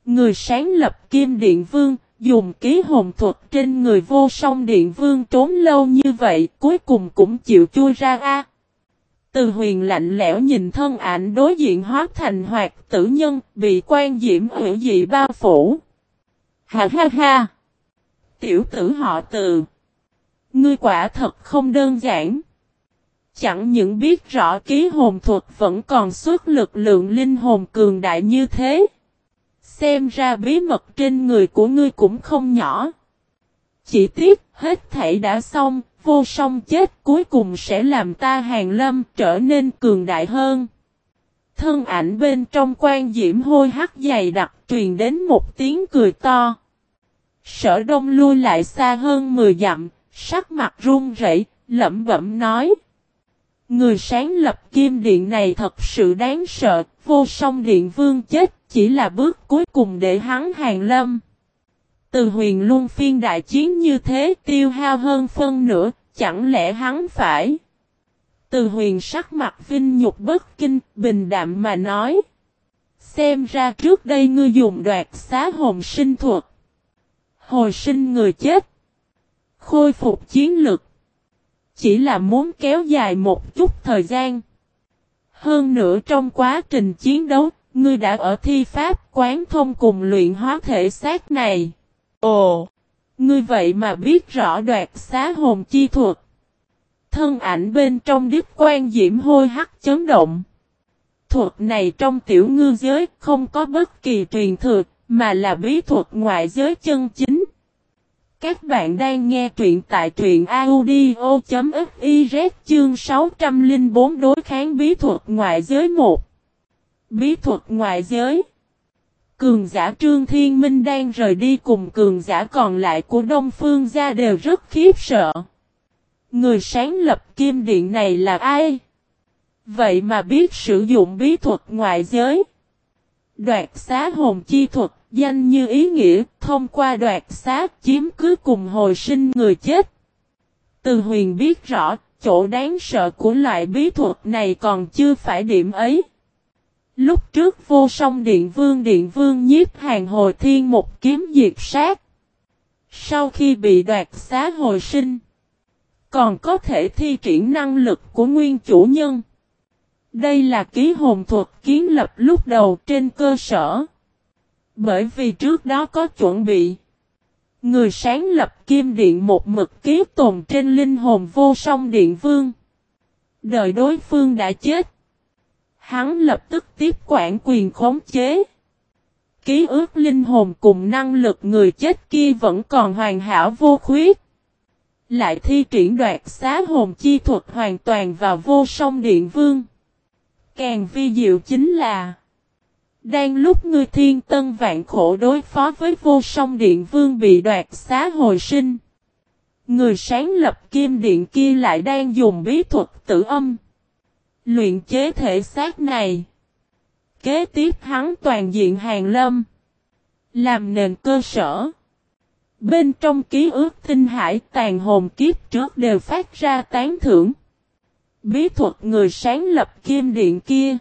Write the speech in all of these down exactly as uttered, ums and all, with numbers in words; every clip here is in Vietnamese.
Người sáng lập Kim Điện Vương, dùng ký hồn thuật trên người Vô Song Điện Vương trốn lâu như vậy, cuối cùng cũng chịu chui ra a. Từ Huyền lạnh lẽo nhìn thân ảnh đối diện hóa thành hoạt tử nhân, bị quan diễm hủy dị bao phủ. Ha ha ha! Tiểu tử họ Từ, ngươi quả thật không đơn giản. Chẳng những biết rõ ký hồn thuật vẫn còn xuất lực lượng linh hồn cường đại như thế. Xem ra bí mật trên người của ngươi cũng không nhỏ. Chỉ tiếc, hết thảy đã xong, Vô Song chết cuối cùng sẽ làm ta Hàn Lâm trở nên cường đại hơn. Thân ảnh bên trong quan diễm hôi hắc dày đặc truyền đến một tiếng cười to. Sở Đông lui lại xa hơn mười dặm, sắc mặt run rẩy, lẩm bẩm nói. Người sáng lập Kim Điện này thật sự đáng sợ, Vô Song Điện Vương chết chỉ là bước cuối cùng để hắn Hàn Lâm. Từ Huyền Luân phiên đại chiến như thế tiêu hao hơn phân nửa, chẳng lẽ hắn phải? Từ Huyền sắc mặt vinh nhục bất kinh, bình đạm mà nói. Xem ra trước đây ngươi dùng đoạt xá hồn sinh thuật. Hồi sinh người chết. Khôi phục chiến lực. Chỉ là muốn kéo dài một chút thời gian. Hơn nữa trong quá trình chiến đấu, ngươi đã ở thi pháp quán thông cùng luyện hóa thể xác này. Ồ! Ngươi vậy mà biết rõ đoạt xá hồn chi thuật. Thân ảnh bên trong đích quan diễm hôi hắc chấn động. Thuật này trong tiểu ngư giới không có bất kỳ truyền thừa, mà là bí thuật ngoại giới chân chính. Các bạn đang nghe truyện tại truyện audio.fiz chương sáu trăm lẻ bốn đối kháng bí thuật ngoại giới một. Bí thuật ngoại giới. Cường giả Trương Thiên Minh đang rời đi cùng cường giả còn lại của Đông Phương gia đều rất khiếp sợ. Người sáng lập Kim Điện này là ai? Vậy mà biết sử dụng bí thuật ngoại giới. Đoạt xá hồn chi thuật, danh như ý nghĩa, thông qua đoạt xá chiếm cứ cùng hồi sinh người chết. Từ Huyền biết rõ, chỗ đáng sợ của loại bí thuật này còn chưa phải điểm ấy. Lúc trước Vô Song Điện Vương Điện Vương nhiếp Hàn Hồi Thiên một kiếm diệt sát. Sau khi bị đoạt xá hồi sinh, còn có thể thi triển năng lực của nguyên chủ nhân. Đây là ký hồn thuật kiến lập lúc đầu trên cơ sở. Bởi vì trước đó có chuẩn bị. Người sáng lập Kim Điện một mực ký tồn trên linh hồn Vô Song Điện Vương. Đợi đối phương đã chết. Hắn lập tức tiếp quản quyền khống chế. Ký ức linh hồn cùng năng lực người chết kia vẫn còn hoàn hảo vô khuyết. Lại thi triển đoạt xá hồn chi thuật hoàn toàn vào Vô Song Điện Vương. Càng vi diệu chính là đang lúc ngươi thiên tân vạn khổ đối phó với Vô Song Điện Vương bị đoạt xá hồi sinh. Người sáng lập Kim Điện kia lại đang dùng bí thuật tử âm. Luyện chế thể xác này. Kế tiếp hắn toàn diện Hàn Lâm. Làm nền cơ sở. Bên trong ký ức tinh hải tàn hồn kiếp trước đều phát ra tán thưởng. Bí thuật người sáng lập Kim Điện kia.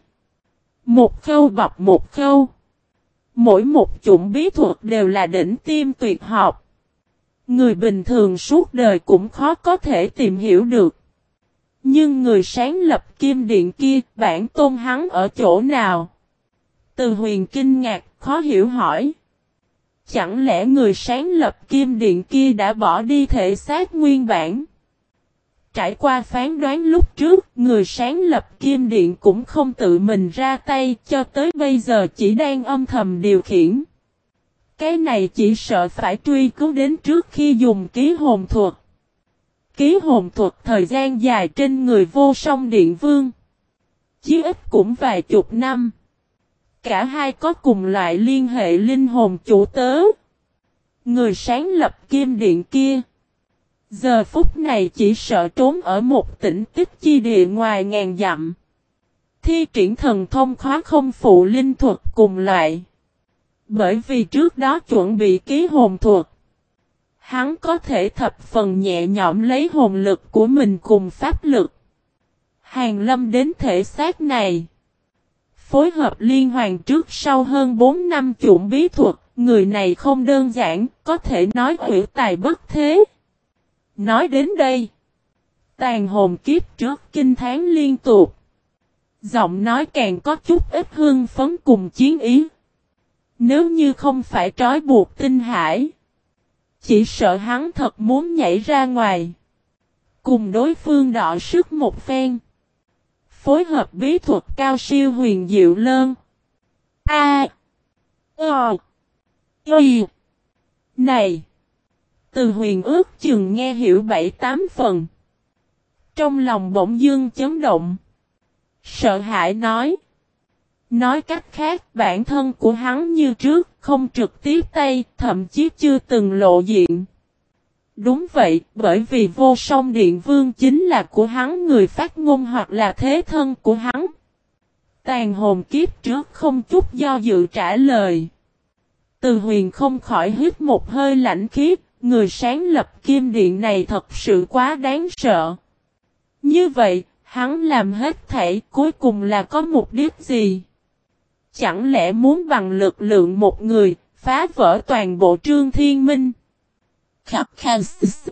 Một khâu bọc một khâu. Mỗi một chủng bí thuật đều là đỉnh tiêm tuyệt học. Người bình thường suốt đời cũng khó có thể tìm hiểu được. Nhưng người sáng lập Kim Điện kia, bản tôn hắn ở chỗ nào? Từ Huyền kinh ngạc, khó hiểu hỏi. Chẳng lẽ người sáng lập Kim Điện kia đã bỏ đi thể xác nguyên bản? Trải qua phán đoán lúc trước, người sáng lập Kim Điện cũng không tự mình ra tay, cho tới bây giờ chỉ đang âm thầm điều khiển. Cái này chỉ sợ phải truy cứu đến trước khi dùng ký hồn thuật. Ký hồn thuật thời gian dài trên người Vô Song Điện Vương. Chí ít cũng vài chục năm. Cả hai có cùng loại liên hệ linh hồn chủ tớ. Người sáng lập Kim Điện kia. Giờ phút này chỉ sợ trốn ở một tỉnh tích chi địa ngoài ngàn dặm. Thi triển thần thông khóa không phụ linh thuật cùng loại. Bởi vì trước đó chuẩn bị ký hồn thuật. Hắn có thể thập phần nhẹ nhõm lấy hồn lực của mình cùng pháp lực. Hàn Lâm đến thể xác này. phối hợp liên hoàn trước sau hơn bốn năm chủng bí thuật, người này không đơn giản, có thể nói hữu tài bất thế. Nói đến đây, tàn hồn kiếp trước kinh thán liên tục. Giọng nói càng có chút ít hưng phấn cùng chiến ý. Nếu như không phải trói buộc tinh hải, chỉ sợ hắn thật muốn nhảy ra ngoài, cùng đối phương đọ sức một phen. Phối hợp bí thuật cao siêu huyền diệu lơn. A. Ờ. Y. Này. Từ huyền ước chừng nghe hiểu bảy tám phần. Trong lòng bỗng dưng chấn động. Sợ hãi nói. Nói cách khác, bản thân của hắn như trước, không trực tiếp tay, thậm chí chưa từng lộ diện. Đúng vậy, bởi vì Vô Song Điện Vương chính là của hắn, người phát ngôn hoặc là thế thân của hắn. Tàn hồn kiếp trước không chút do dự trả lời. Từ huyền không khỏi hít một hơi lạnh khí, người sáng lập kim điện này thật sự quá đáng sợ. Như vậy, hắn làm hết thảy cuối cùng là có mục đích gì? Chẳng lẽ muốn bằng lực lượng một người, phá vỡ toàn bộ Trương Thiên Minh? Khắc khăn.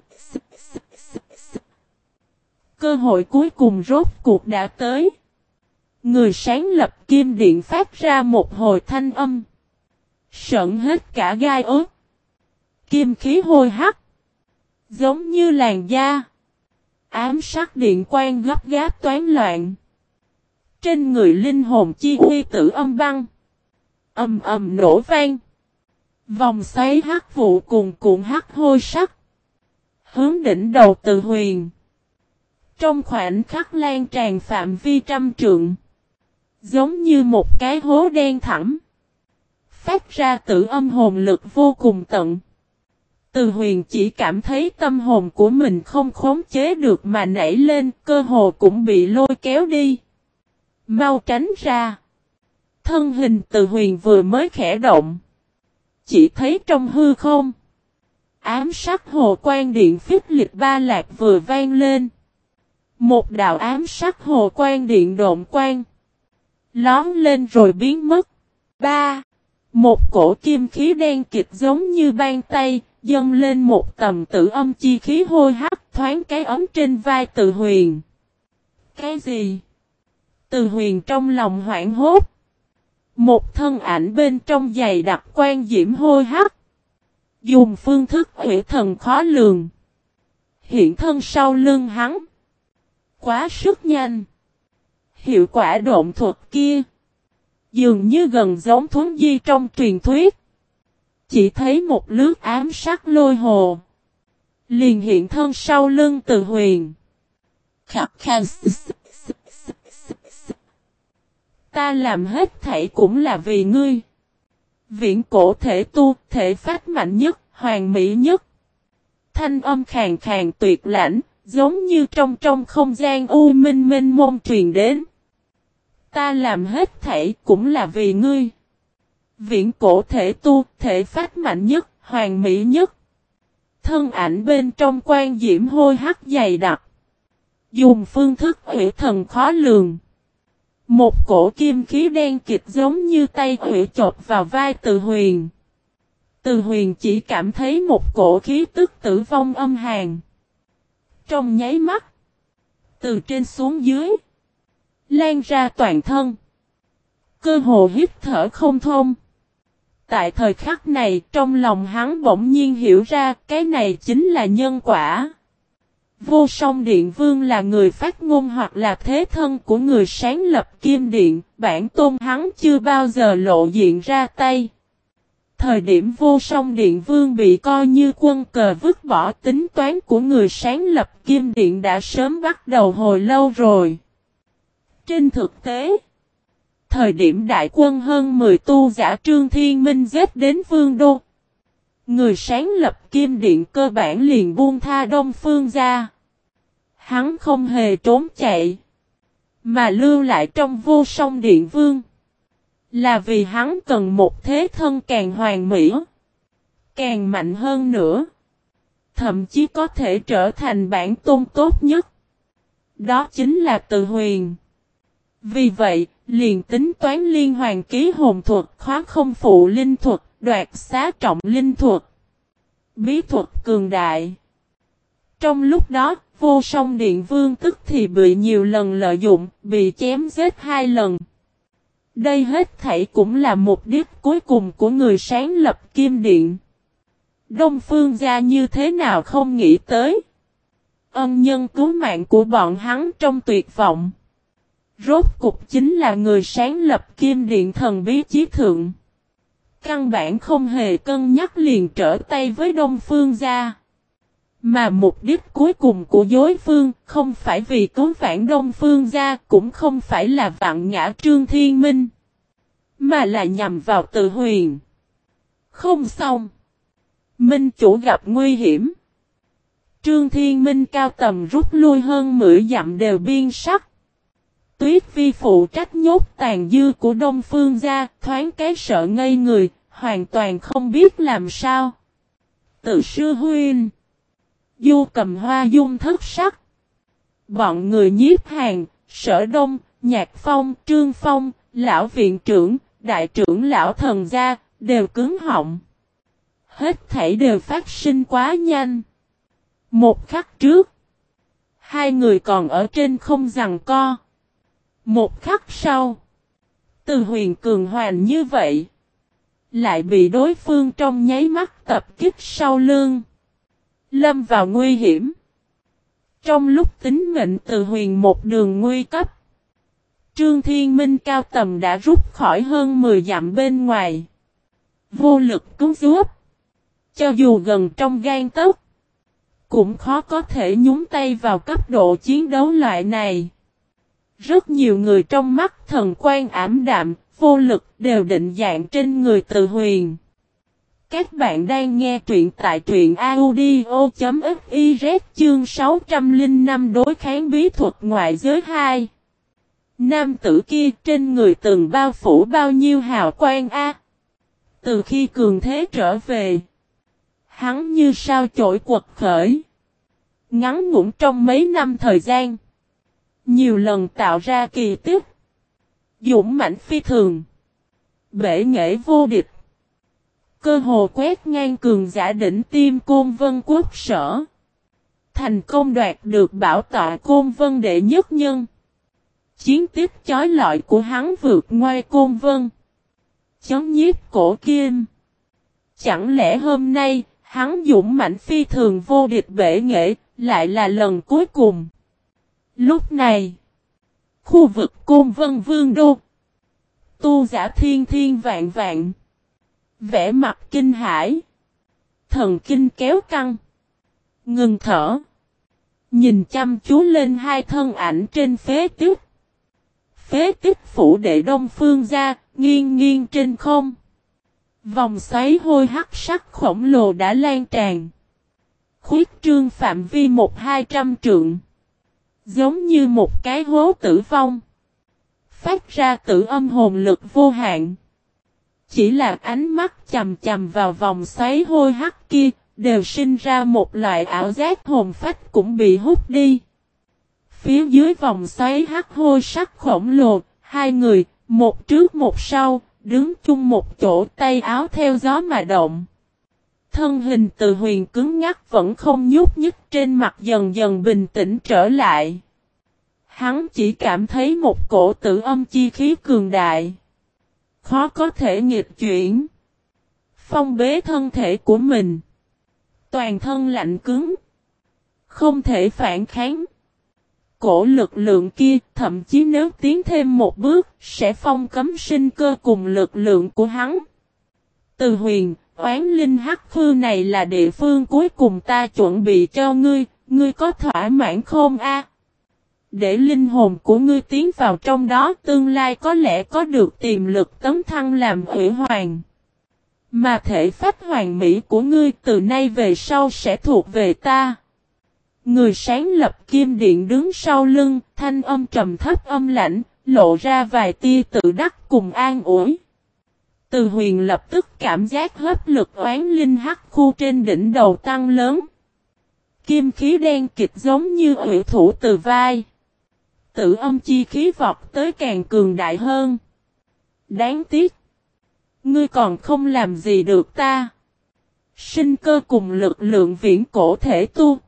Cơ hội cuối cùng rốt cuộc đã tới. Người sáng lập kim điện phát ra một hồi thanh âm. Sợn hết cả gai ớt. Kim khí hôi hắc. Giống như làn da. Ám sắc điện quang gấp gáp toán loạn. Trên người linh hồn chi uy tử âm băng. Ầm ầm nổ vang. Vòng xoáy hắc vụ cuồn cuộn hắc hôi sắc. Hướng đỉnh đầu Từ Huyền. Trong khoảnh khắc lan tràn phạm vi trăm trượng. Giống như một cái hố đen thẳm. Phát ra tử âm hồn lực vô cùng tận. Từ Huyền chỉ cảm thấy tâm hồn của mình không khống chế được mà nảy lên, cơ hồ cũng bị lôi kéo đi. Mau tránh ra. Thân hình Từ Huyền vừa mới khẽ động. Chỉ thấy trong hư không. Ám sắc hồ quang điện phích lịch ba lạc vừa vang lên. Một đạo ám sắc hồ quang điện độn quang. Lón lên rồi biến mất. Ba. Một cổ kim khí đen kịch giống như ban tay, dâng lên một tầm tử âm chi khí hôi hắc thoáng cái ấm trên vai Từ Huyền. Cái gì? Từ Huyền trong lòng hoảng hốt. Một thân ảnh bên trong dày đặc quan diễm hôi hắc. Dùng phương thức hủy thần khó lường. Hiện thân sau lưng hắn. Quá sức nhanh. Hiệu quả độn thuật kia. Dường như gần giống thuấn di trong truyền thuyết. Chỉ thấy một lướt ám sắc lôi hồ. Liền hiện thân sau lưng Từ Huyền. Khắc khăn. Ta làm hết thảy cũng là vì ngươi. Viễn cổ thể tu, thể phát mạnh nhất, hoàn mỹ nhất. Thanh âm khàn khàn tuyệt lãnh, giống như trong trong không gian u minh minh mông truyền đến. Ta làm hết thảy cũng là vì ngươi. Viễn cổ thể tu, thể phát mạnh nhất, hoàn mỹ nhất. Thân ảnh bên trong quan diễm hôi hắc dày đặc. Dùng phương thức hủy thần khó lường. Một cổ kim khí đen kịch giống như tay hủy chộp vào vai Từ Huyền. Từ Huyền chỉ cảm thấy một cổ khí tức tử vong âm hàn. Trong nháy mắt. Từ trên xuống dưới. Lan ra toàn thân. Cơ hồ hít thở không thông. Tại thời khắc này trong lòng hắn bỗng nhiên hiểu ra cái này chính là nhân quả. Vô Song Điện Vương là người phát ngôn hoặc là thế thân của người sáng lập Kim Điện, bản tôn hắn chưa bao giờ lộ diện ra tay. Thời điểm Vô Song Điện Vương bị coi như quân cờ vứt bỏ, tính toán của người sáng lập Kim Điện đã sớm bắt đầu hồi lâu rồi. Trên thực tế, thời điểm đại quân hơn mười tu giả Trương Thiên Minh giết đến Vương Đô, người sáng lập Kim Điện cơ bản liền buông tha Đông Phương ra. Hắn không hề trốn chạy, mà lưu lại trong Vô Song Điện Vương. Là vì hắn cần một thế thân càng hoàn mỹ, càng mạnh hơn nữa. Thậm chí có thể trở thành bản tôn tốt nhất. Đó chính là Từ Huyền. Vì vậy, liền tính toán liên hoàn ký hồn thuật, khóa không phụ linh thuật, đoạt xá trọng linh thuật, bí thuật cường đại. Trong lúc đó, Vô Song Điện Vương tức thì bị nhiều lần lợi dụng, bị chém giết hai lần. Đây hết thảy cũng là mục đích cuối cùng của người sáng lập Kim Điện. Đông Phương gia như thế nào không nghĩ tới. Ân nhân cứu mạng của bọn hắn trong tuyệt vọng. Rốt cục chính là người sáng lập Kim Điện thần bí chí thượng. Căn bản không hề cân nhắc liền trở tay với Đông Phương gia. Mà mục đích cuối cùng của đối phương không phải vì cứu vãn Đông Phương gia, cũng không phải là vạn ngã Trương Thiên Minh, mà là nhằm vào Từ Huyền. Không xong. Minh chủ gặp nguy hiểm. Trương Thiên Minh cao tầm rút lui hơn mười dặm đều biên sắc. Tuyết Vi phụ trách nhốt tàn dư của Đông Phương gia, thoáng cái sợ ngây người, hoàn toàn không biết làm sao. Từ sư huynh. Du Cầm Hoa dung thất sắc. Bọn người Nhiếp Hàn, Sở Đông, Nhạc Phong, Trương Phong, Lão Viện trưởng, Đại trưởng Lão Thần gia, đều cứng họng. Hết thảy đều phát sinh quá nhanh. Một khắc trước, hai người còn ở trên không giằng co. Một khắc sau, Từ Huyền cường hoành như vậy, lại bị đối phương trong nháy mắt tập kích sau lưng, lâm vào nguy hiểm. Trong lúc tính mệnh Từ Huyền một đường nguy cấp, Trương Thiên Minh cao tầm đã rút khỏi hơn mười dặm bên ngoài, vô lực cứu giúp. Cho dù gần trong gang tấc, cũng khó có thể nhúng tay vào cấp độ chiến đấu loại này. Rất nhiều người trong mắt thần quan ảm đạm, vô lực đều định dạng trên người Từ Huyền. Các bạn đang nghe truyện tại truyện audio.fiz chương sáu trăm lẻ năm đối kháng bí thuật ngoại giới hai. Nam tử kia trên người từng bao phủ bao nhiêu hào quang a. Từ khi cường thế trở về, hắn như sao chổi quật khởi. Ngắn ngủn trong mấy năm thời gian, nhiều lần tạo ra kỳ tích, dũng mãnh phi thường, bể nghệ vô địch, cơ hồ quét ngang cường giả đỉnh tiêm Côn Vân quốc sở, thành công đoạt được bảo tọa Côn Vân đệ nhất nhân. Chiến tích chói lọi của hắn vượt ngoài Côn Vân, chấn nhiếp cổ kim. Chẳng lẽ hôm nay, hắn dũng mãnh phi thường vô địch bể nghệ, lại là lần cuối cùng. Lúc này, khu vực Côn Vân Vương Đô, tu giả thiên thiên vạn vạn, vẻ mặt kinh hãi, thần kinh kéo căng, ngừng thở, nhìn chăm chú lên hai thân ảnh trên phế tích. Phế tích phủ đệ Đông Phương gia, nghiêng nghiêng trên không. Vòng xoáy hôi hắc sắc khổng lồ đã lan tràn, khuyết trương phạm vi một hai trăm trượng, giống như một cái hố tử vong, phát ra tử âm hồn lực vô hạn. Chỉ là ánh mắt chầm chầm vào vòng xoáy hôi hắc kia, đều sinh ra một loại ảo giác hồn phách cũng bị hút đi. Phía dưới vòng xoáy hắc hôi sắc khổng lồ, hai người, một trước một sau, đứng chung một chỗ, tay áo theo gió mà động. Thân hình Từ Huyền cứng ngắc vẫn không nhúc nhích, trên mặt dần dần bình tĩnh trở lại. Hắn chỉ cảm thấy một cổ tử âm chi khí cường đại, khó có thể nghịch chuyển. Phong bế thân thể của mình, toàn thân lạnh cứng, không thể phản kháng. Cổ lực lượng kia, thậm chí nếu tiến thêm một bước, sẽ phong cấm sinh cơ cùng lực lượng của hắn. Từ Huyền, oán linh hắc khư này là địa phương cuối cùng ta chuẩn bị cho ngươi, ngươi có thỏa mãn không a? Để linh hồn của ngươi tiến vào trong đó, tương lai có lẽ có được tiềm lực tấn thăng làm hủy hoàng. Mà thể phách hoàn mỹ của ngươi từ nay về sau sẽ thuộc về ta. Người sáng lập Kim Điện đứng sau lưng, thanh âm trầm thấp âm lãnh, lộ ra vài tia tự đắc cùng an ủi. Từ Huyền lập tức cảm giác hấp lực oán linh hắc khu trên đỉnh đầu tăng lớn. Kim khí đen kịch giống như ủy thủ từ vai, tử âm chi khí vọt tới càng cường đại hơn. Đáng tiếc. Ngươi còn không làm gì được ta. Sinh cơ cùng lực lượng viễn cổ thể tu.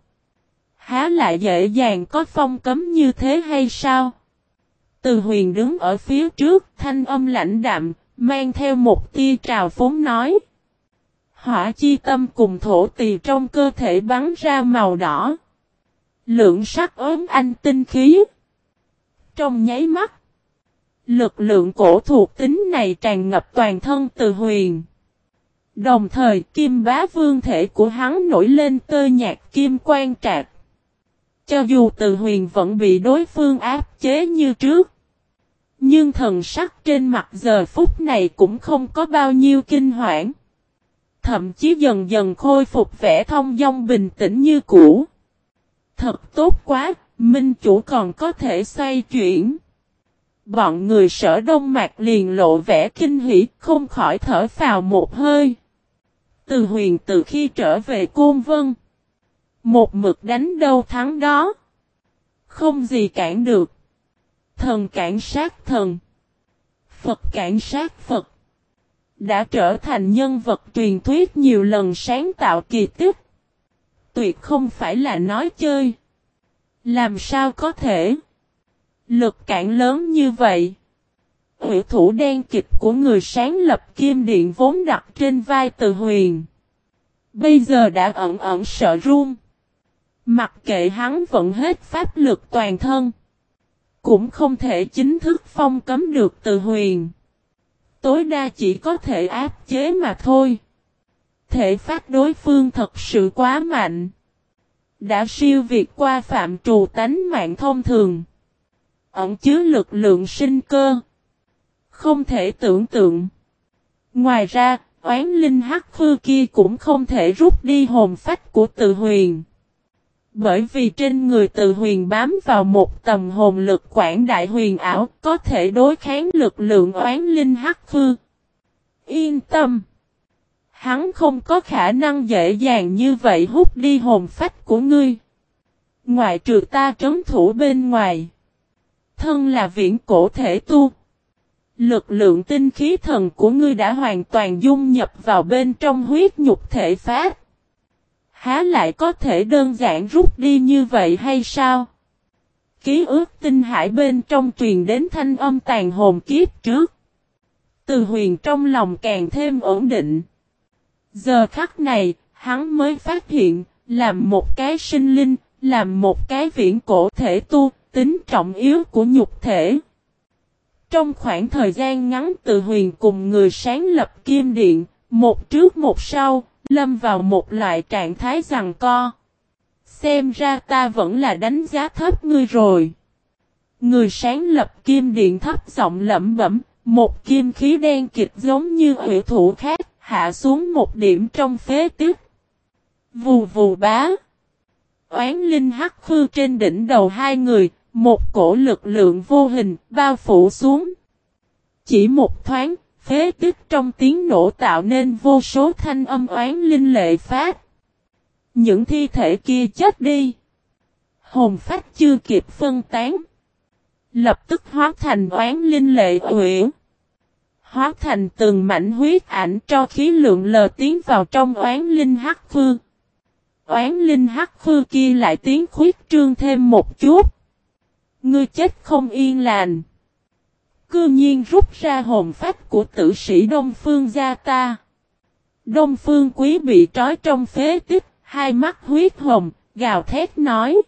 Há lại dễ dàng có phong cấm như thế hay sao? Từ Huyền đứng ở phía trước, thanh âm lãnh đạm, mang theo một tia trào phúng nói. Hỏa chi tâm cùng thổ tỳ trong cơ thể bắn ra màu đỏ. Lượng sắc ốm anh tinh khí. Trong nháy mắt, lực lượng cổ thuộc tính này tràn ngập toàn thân Từ Huyền. Đồng thời kim bá vương thể của hắn nổi lên tơ nhạt kim quang trạc. Cho dù Từ Huyền vẫn bị đối phương áp chế như trước. Nhưng thần sắc trên mặt giờ phút này cũng không có bao nhiêu kinh hoảng. Thậm chí dần dần khôi phục vẻ thông dong bình tĩnh như cũ. Thật tốt quá, minh chủ còn có thể xoay chuyển. Bọn người Sở Đông Mạc liền lộ vẻ kinh hỉ, không khỏi thở phào một hơi. Từ Huyền từ khi trở về Côn Vân, một mực đánh đâu thắng đó. Không gì cản được. Thần cản sát thần. Phật cản sát Phật. Đã trở thành nhân vật truyền thuyết nhiều lần sáng tạo kỳ tích. Tuyệt không phải là nói chơi. Làm sao có thể? Lực cản lớn như vậy. Hủy thủ đen kịch của người sáng lập Kim Điện vốn đặt trên vai Từ Huyền. Bây giờ đã ẩn ẩn sợ run. Mặc kệ hắn vận hết pháp lực toàn thân. Cũng không thể chính thức phong cấm được Từ Huyền. Tối đa chỉ có thể áp chế mà thôi. Thể phát đối phương thật sự quá mạnh. Đã siêu việt qua phạm trù tánh mạng thông thường. Ẩn chứa lực lượng sinh cơ. Không thể tưởng tượng. Ngoài ra, oán linh hắc khư kia cũng không thể rút đi hồn phách của Từ Huyền. Bởi vì trên người Từ Huyền bám vào một tầm hồn lực quảng đại huyền ảo, có thể đối kháng lực lượng oán linh hắc khư. Yên tâm. Hắn không có khả năng dễ dàng như vậy hút đi hồn phách của ngươi. Ngoại trừ ta trấn thủ bên ngoài. Thân là viễn cổ thể tu. Lực lượng tinh khí thần của ngươi đã hoàn toàn dung nhập vào bên trong huyết nhục thể phát. Há lại có thể đơn giản rút đi như vậy hay sao? Ký ức tinh hải bên trong truyền đến thanh âm tàn hồn kiếp trước. Từ Huyền trong lòng càng thêm ổn định. Giờ khắc này, hắn mới phát hiện, làm một cái sinh linh, làm một cái viễn cổ thể tu, tính trọng yếu của nhục thể. Trong khoảng thời gian ngắn Từ Huyền cùng người sáng lập Kim Điện, một trước một sau, lâm vào một loại trạng thái giằng co. Xem ra ta vẫn là đánh giá thấp ngươi rồi. Người sáng lập Kim Điện thấp giọng lẩm bẩm, một kim khí đen kịch giống như hủy thủ khác, hạ xuống một điểm trong phế tích. Vù vù bá. Oán linh hắc khư trên đỉnh đầu hai người, một cổ lực lượng vô hình bao phủ xuống. Chỉ một thoáng, phế tích trong tiếng nổ tạo nên vô số thanh âm oán linh lệ phát. Những thi thể kia chết đi. Hồn phách chưa kịp phân tán. Lập tức hóa thành oán linh lệ uyển. Hóa thành từng mảnh huyết ảnh cho khí lượng lờ tiến vào trong oán linh hắc khư. Oán linh hắc khư kia lại tiến khuyết trương thêm một chút. Ngươi chết không yên lành. Cư nhiên rút ra hồn phách của tử sĩ Đông Phương gia ta. Đông Phương Quý bị trói trong phế tích, hai mắt huyết hồng, gào thét nói.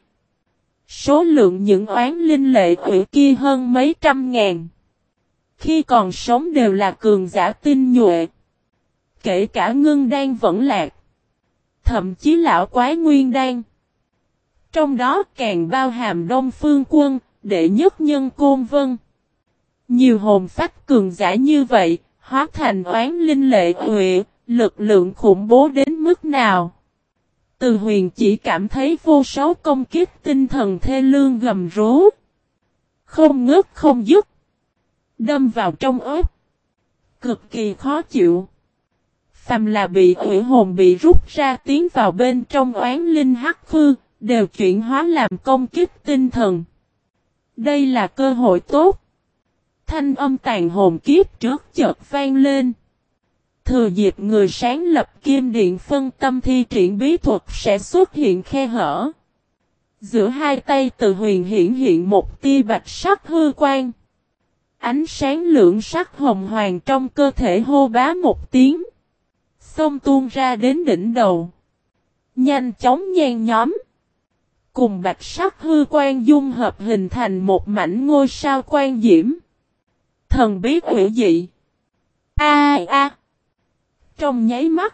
Số lượng những oán linh lệ ủy kia hơn mấy trăm ngàn. Khi còn sống đều là cường giả tinh nhuệ. Kể cả ngưng đan vẫn lạc. Thậm chí lão quái nguyên đan. Trong đó càng bao hàm Đông Phương Quân, đệ nhất nhân Côn Vân. Nhiều hồn phách cường giả như vậy, hóa thành oán linh lệ huệ, lực lượng khủng bố đến mức nào. Từ Huyền chỉ cảm thấy vô số công kích tinh thần thê lương gầm rú. Không ngớt không dứt. Đâm vào trong ớt. Cực kỳ khó chịu. Phàm là bị hủy hồn bị rút ra tiến vào bên trong oán linh hắc khư, đều chuyển hóa làm công kích tinh thần. Đây là cơ hội tốt. Thanh âm tàn hồn kiếp trước chợt vang lên. Thừa dịp người sáng lập kim điện phân tâm thi triển bí thuật sẽ xuất hiện khe hở. Giữa hai tay Từ Huyền hiển hiện một tia bạch sắc hư quang. Ánh sáng lượng sắc hồng hoàng trong cơ thể hô bá một tiếng. Xông tuôn ra đến đỉnh đầu. Nhanh chóng nhen nhóm. Cùng bạch sắc hư quang dung hợp hình thành một mảnh ngôi sao quang diễm. Thần bí hữu dị. A a. À. Trong nháy mắt.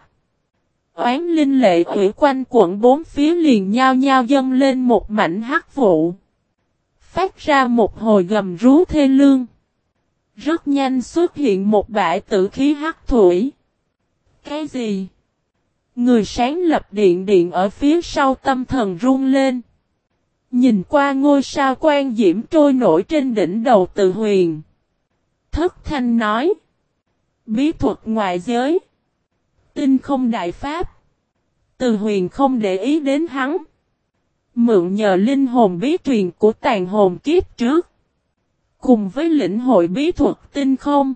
Oán linh lệ hủy quanh quận bốn phía liền nhao nhao dâng lên một mảnh hắc vụ. Phát ra một hồi gầm rú thê lương. Rất nhanh xuất hiện một bãi tử khí hắc thủy. Cái gì? Người sáng lập điện điện ở phía sau tâm thần run lên. Nhìn qua ngôi sao quang diễm trôi nổi trên đỉnh đầu Từ Huyền. Thất thanh nói. Bí thuật ngoại giới. Tinh không đại pháp. Từ Huyền không để ý đến hắn. Mượn nhờ linh hồn bí truyền của tàn hồn kiếp trước. Cùng với lĩnh hội bí thuật tinh không.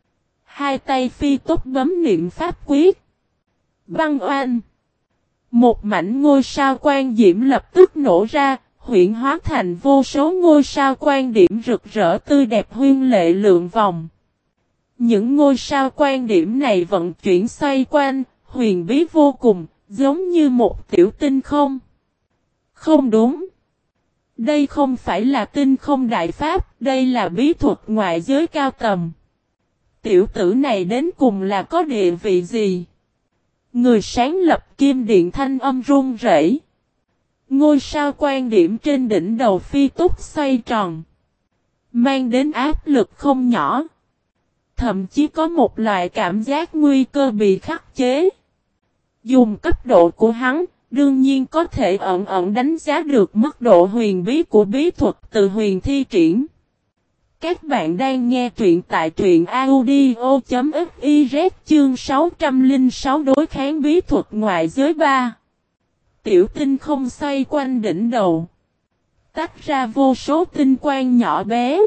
Hai tay phi tốc bấm niệm pháp quyết. Băng oanh. Một mảnh ngôi sao quang diễm lập tức nổ ra. Huyện hóa thành vô số ngôi sao quang điểm rực rỡ tươi đẹp huyên lệ lượng vòng. Những ngôi sao quang điểm này vận chuyển xoay quanh, huyền bí vô cùng, giống như một tiểu tinh không. Không đúng. Đây không phải là tinh không đại pháp, đây là bí thuật ngoại giới cao tầm. Tiểu tử này đến cùng là có địa vị gì? Người sáng lập kim điện thanh âm run rẩy. Ngôi sao quan điểm trên đỉnh đầu phi túc xoay tròn. Mang đến áp lực không nhỏ. Thậm chí có một loại cảm giác nguy cơ bị khắc chế. Dùng cấp độ của hắn, đương nhiên có thể ẩn ẩn đánh giá được mức độ huyền bí của bí thuật Từ Huyền thi triển. Các bạn đang nghe truyện tại truyện audio chấm fiz chương sáu trăm lẻ sáu đối kháng bí thuật ngoại giới ba. Tiểu tinh không xoay quanh đỉnh đầu. Tách ra vô số tinh quang nhỏ bé.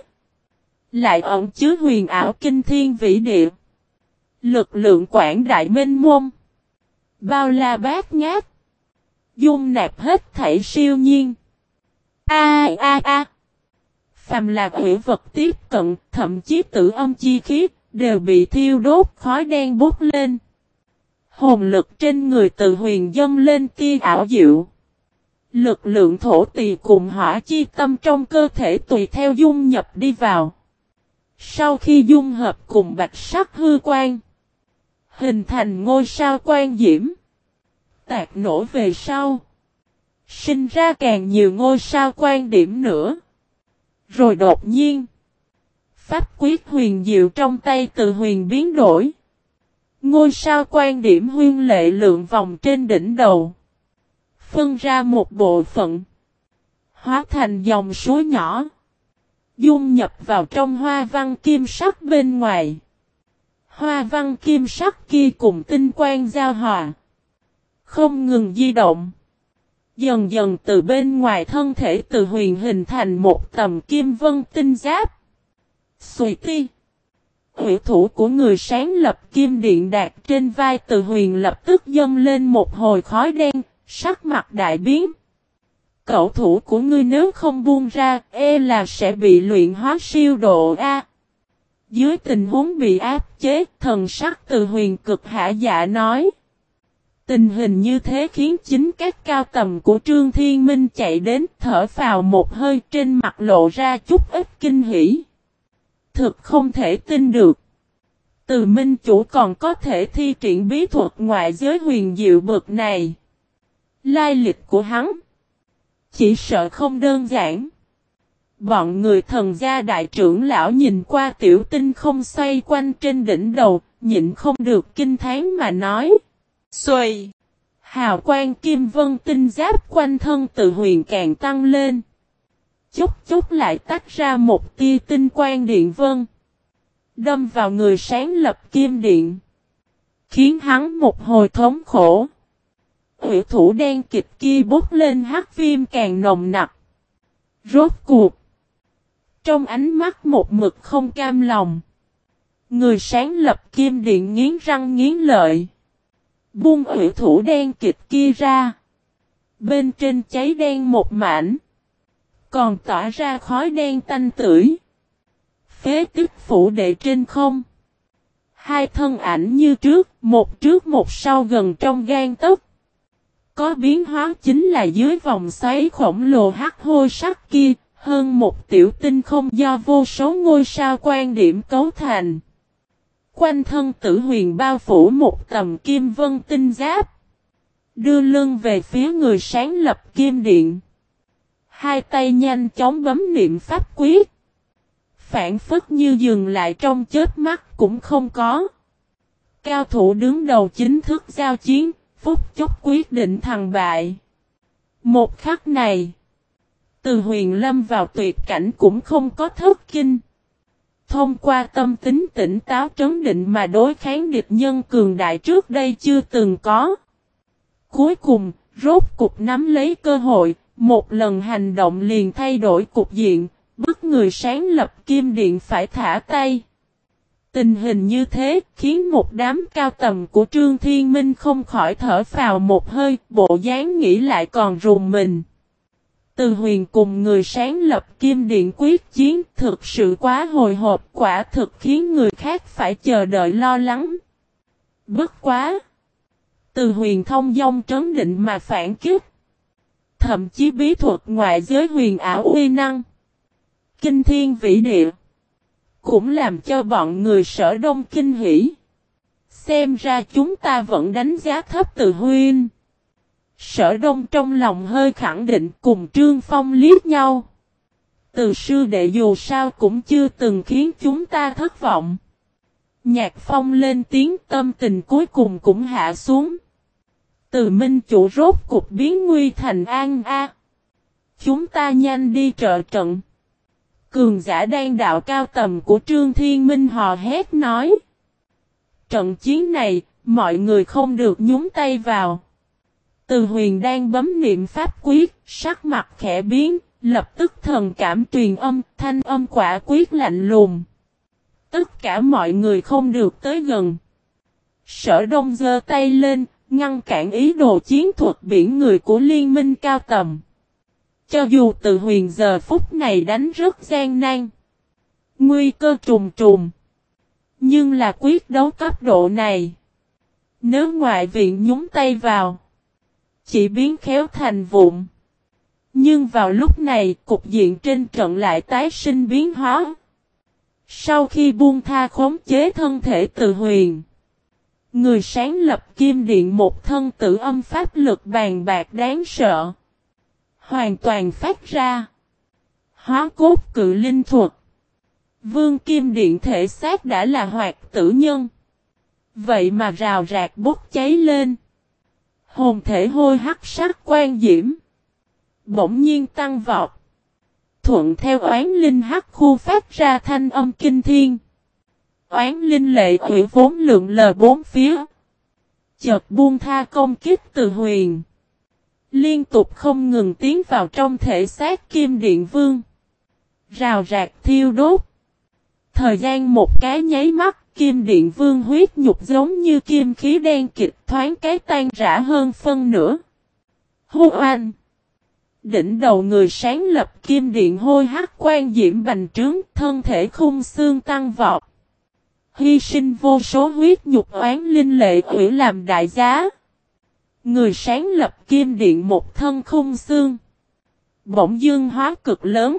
Lại ẩn chứa huyền ảo kinh thiên vĩ địa. Lực lượng quảng đại mênh mông. Bao la bát ngát. Dung nạp hết thảy siêu nhiên. A a a. Phàm là quỷ vật tiếp cận, thậm chí tử âm chi khí, đều bị thiêu đốt khói đen bốc lên. Hồn lực trên người Từ Huyền dâng lên tia ảo diệu. Lực lượng thổ tỳ cùng hỏa chi tâm trong cơ thể tùy theo dung nhập đi vào. Sau khi dung hợp cùng bạch sắc hư quang, hình thành ngôi sao quang diễm. Tạc nổ về sau. Sinh ra càng nhiều ngôi sao quang điểm nữa. Rồi đột nhiên. Pháp quyết huyền diệu trong tay Từ Huyền biến đổi. Ngôi sao quang điểm huyên lệ lượng vòng trên đỉnh đầu. Phân ra một bộ phận. Hóa thành dòng suối nhỏ. Dung nhập vào trong hoa văn kim sắc bên ngoài. Hoa văn kim sắc kia cùng tinh quang giao hòa. Không ngừng di động. Dần dần từ bên ngoài thân thể Từ Huyền hình thành một tầm kim vân tinh giáp. Xùy ti. Hủy thủ của người sáng lập kim điện đạt trên vai Từ Huyền lập tức dâng lên một hồi khói đen, sắc mặt đại biến. Cẩu thủ của ngươi nếu không buông ra, e là sẽ bị luyện hóa siêu độ A. Dưới tình huống bị áp chế, thần sắc Từ Huyền cực hạ dạ nói. Tình hình như thế khiến chính các cao tầm của Trương Thiên Minh chạy đến thở phào một hơi, trên mặt lộ ra chút ít kinh hỉ. Thực không thể tin được. Từ Minh chủ còn có thể thi triển bí thuật ngoại giới huyền diệu bậc này. Lai lịch của hắn chỉ sợ không đơn giản. Bọn người thần gia đại trưởng lão nhìn qua tiểu tinh không xoay quanh trên đỉnh đầu, nhịn không được kinh thán mà nói. Xoay! Hào quang kim vân tinh giáp quanh thân Từ Huyền càng tăng lên. Chút chút lại tách ra một tia tinh quang điện vân. Đâm vào người sáng lập kim điện. Khiến hắn một hồi thống khổ. Hủy thủ đen kịch kia bốc lên hắc viêm càng nồng nặc. Rốt cuộc. Trong ánh mắt một mực không cam lòng. Người sáng lập kim điện nghiến răng nghiến lợi. Buông ủy thủ đen kịch kia ra. Bên trên cháy đen một mảnh. Còn tỏa ra khói đen tanh tưởi. Phế tích phủ đệ trên không. Hai thân ảnh như trước, một trước một sau gần trong gang tấc. Có biến hóa chính là dưới vòng xoáy khổng lồ hắc hôi sắc kia, hơn một tiểu tinh không do vô số ngôi sao quan điểm cấu thành. Quanh thân Tử Huyền bao phủ một tầm kim vân tinh giáp. Đưa lưng về phía người sáng lập kim điện. Hai tay nhanh chóng bấm niệm pháp quyết. Phản phất như dừng lại trong chớp mắt cũng không có. Cao thủ đứng đầu chính thức giao chiến, phút chốc quyết định thắng bại. Một khắc này, Từ Huyền lâm vào tuyệt cảnh cũng không có thất kinh. Thông qua tâm tính tỉnh táo trấn định mà đối kháng địch nhân cường đại trước đây chưa từng có. Cuối cùng, rốt cục nắm lấy cơ hội, một lần hành động liền thay đổi cục diện, bức người sáng lập kim điện phải thả tay. Tình hình như thế khiến một đám cao tầm của Trương Thiên Minh không khỏi thở phào một hơi, bộ dáng nghĩ lại còn rùng mình. Từ Huyền cùng người sáng lập kim điện quyết chiến thực sự quá hồi hộp, quả thực khiến người khác phải chờ đợi lo lắng. Bất quá! Từ Huyền thông dong trấn định mà phản kích. Thậm chí bí thuật ngoại giới huyền ảo uy năng. Kinh thiên vĩ địa. Cũng làm cho bọn người Sở Đông kinh hỉ. Xem ra chúng ta vẫn đánh giá thấp Từ Huynh. Sở Đông trong lòng hơi khẳng định cùng Trương Phong liếc nhau. Từ sư đệ dù sao cũng chưa từng khiến chúng ta thất vọng. Nhạc Phong lên tiếng tâm tình cuối cùng cũng hạ xuống. Từ Minh chủ rốt cục biến nguy thành an a. Chúng ta nhanh đi trợ trận. Cường giả đang đạo cao tầm của Trương Thiên Minh hò hét nói. Trận chiến này, mọi người không được nhúng tay vào. Từ Huyền đang bấm niệm pháp quyết, sắc mặt khẽ biến, lập tức thần cảm truyền âm, thanh âm quả quyết lạnh lùng. Tất cả mọi người không được tới gần. Sở Đông giơ tay lên, ngăn cản ý đồ chiến thuật biển người của liên minh cao tầm. Cho dù Từ Huyền giờ phút này đánh rất gian nan. Nguy cơ trùng trùng. Nhưng là quyết đấu cấp độ này. Nếu ngoại viện nhúng tay vào. Chỉ biến khéo thành vụn. Nhưng vào lúc này cục diện trên trận lại tái sinh biến hóa. Sau khi buông tha khống chế thân thể Từ Huyền. Người sáng lập kim điện một thân tử âm pháp lực bàn bạc đáng sợ. Hoàn toàn phát ra. Hóa cốt cự linh thuật. Vương kim điện thể xác đã là hoạt tử nhân. Vậy mà rào rạc bốc cháy lên. Hồn thể hôi hắc sắc quan diễm. Bỗng nhiên tăng vọt. Thuận theo oán linh hắc khu phát ra thanh âm kinh thiên. Oán linh lệ ủy vốn lượng lờ bốn phía. Chợt buông tha công kích Từ Huyền. Liên tục không ngừng tiến vào trong thể xác kim điện vương. Rào rạc thiêu đốt. Thời gian một cái nháy mắt, kim điện vương huyết nhục giống như kim khí đen kịch thoáng cái tan rã hơn phân nửa. Hô oanh! Đỉnh đầu người sáng lập kim điện hôi hắc quan diễm bành trướng, thân thể khung xương tăng vọt. Hy sinh vô số huyết nhục oán linh lệ ủy làm đại giá. Người sáng lập kim điện một thân khung xương. Bỗng dương hóa cực lớn.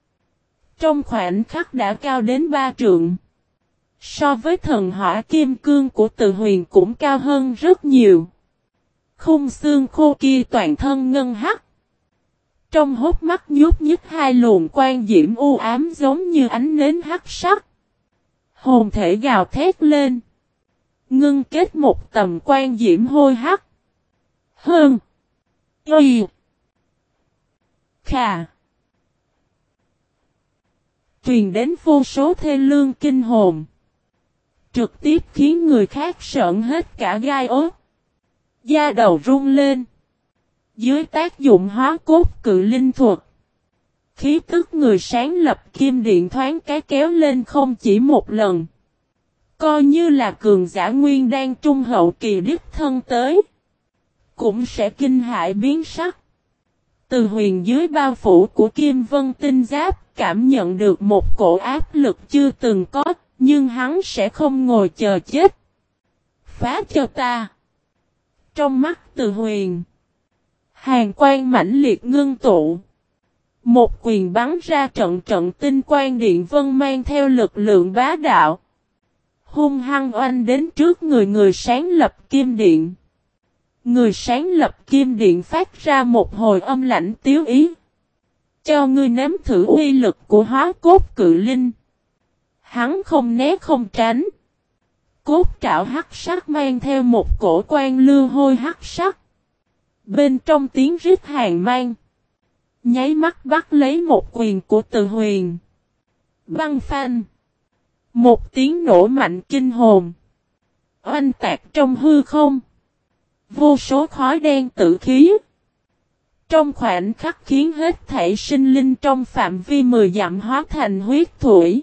Trong khoảnh khắc đã cao đến ba trượng. So với thần hỏa kim cương của Từ Huyền cũng cao hơn rất nhiều. Khung xương khô kia toàn thân ngân hắc. Trong hốc mắt nhút nhích hai luồng quan diễm u ám giống như ánh nến hắc sắc. Hồn thể gào thét lên. Ngưng kết một tầm quan diễm hôi hắc. Hơn. Y. Khà. Truyền đến vô số thê lương kinh hồn. Trực tiếp khiến người khác sợn hết cả gai ốt. Da đầu run lên. Dưới tác dụng hóa cốt cự linh thuật. Khí tức người sáng lập kim điện thoáng cái kéo lên không chỉ một lần. Coi như là cường giả nguyên đang trung hậu kỳ đích thân tới. Cũng sẽ kinh hãi biến sắc. Từ huyền dưới bao phủ của Kim Vân Tinh Giáp cảm nhận được một cổ áp lực chưa từng có, nhưng hắn sẽ không ngồi chờ chết. Phá cho ta. Trong mắt Từ huyền, hàn quang mãnh liệt ngưng tụ. Một quyền bắn ra trận trận tinh quang điện vân mang theo lực lượng bá đạo. Hung hăng oanh đến trước người người sáng lập kim điện. Người sáng lập kim điện phát ra một hồi âm lãnh tiếu ý. Cho ngươi nếm thử uy lực của hóa cốt cự linh. Hắn không né không tránh. Cốt trảo hắc sắc mang theo một cổ quan lưu hôi hắc sắc. Bên trong tiếng rít hàng mang. Nháy mắt bắt lấy một quyền của Từ huyền. Băng phanh. Một tiếng nổ mạnh kinh hồn. Oanh tạc trong hư không. Vô số khói đen tử khí. Trong khoảnh khắc khiến hết thảy sinh linh trong phạm vi mười dặm hóa thành huyết thủy.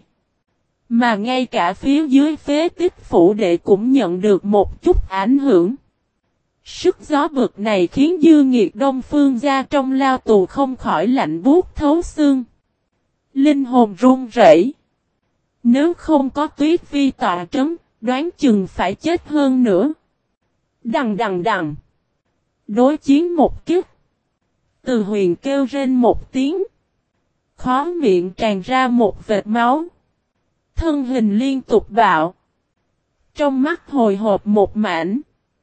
Mà ngay cả phía dưới phế tích phủ đệ cũng nhận được một chút ảnh hưởng. Sức gió bực này khiến dư nghiệt Đông Phương gia trong lao tù không khỏi lạnh buốt thấu xương. Linh hồn run rẩy. Nếu không có Tuyết Vi tọa trấn, đoán chừng phải chết hơn nữa. Đằng đằng đằng. Đối chiến một kiếp. Từ huyền kêu rên một tiếng. Khó miệng tràn ra một vệt máu. Thân hình liên tục bạo. Trong mắt hồi hộp một mảnh.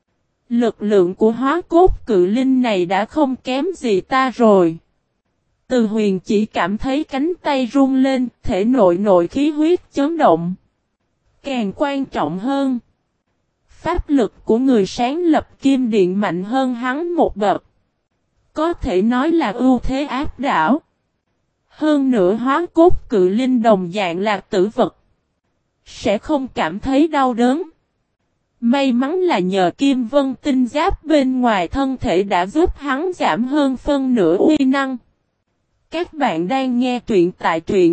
Lực lượng của hóa cốt cự linh này đã không kém gì ta rồi. Từ huyền chỉ cảm thấy cánh tay run lên, thể nội nội khí huyết chấn động. Càng quan trọng hơn. Pháp lực của người sáng lập kim điện mạnh hơn hắn một bậc. Có thể nói là ưu thế áp đảo. Hơn nữa hóa cốt cự linh đồng dạng là tử vật. Sẽ không cảm thấy đau đớn. May mắn là nhờ Kim Vân Tinh Giáp bên ngoài thân thể đã giúp hắn giảm hơn phân nửa uy năng. Các bạn đang nghe truyện tại truyện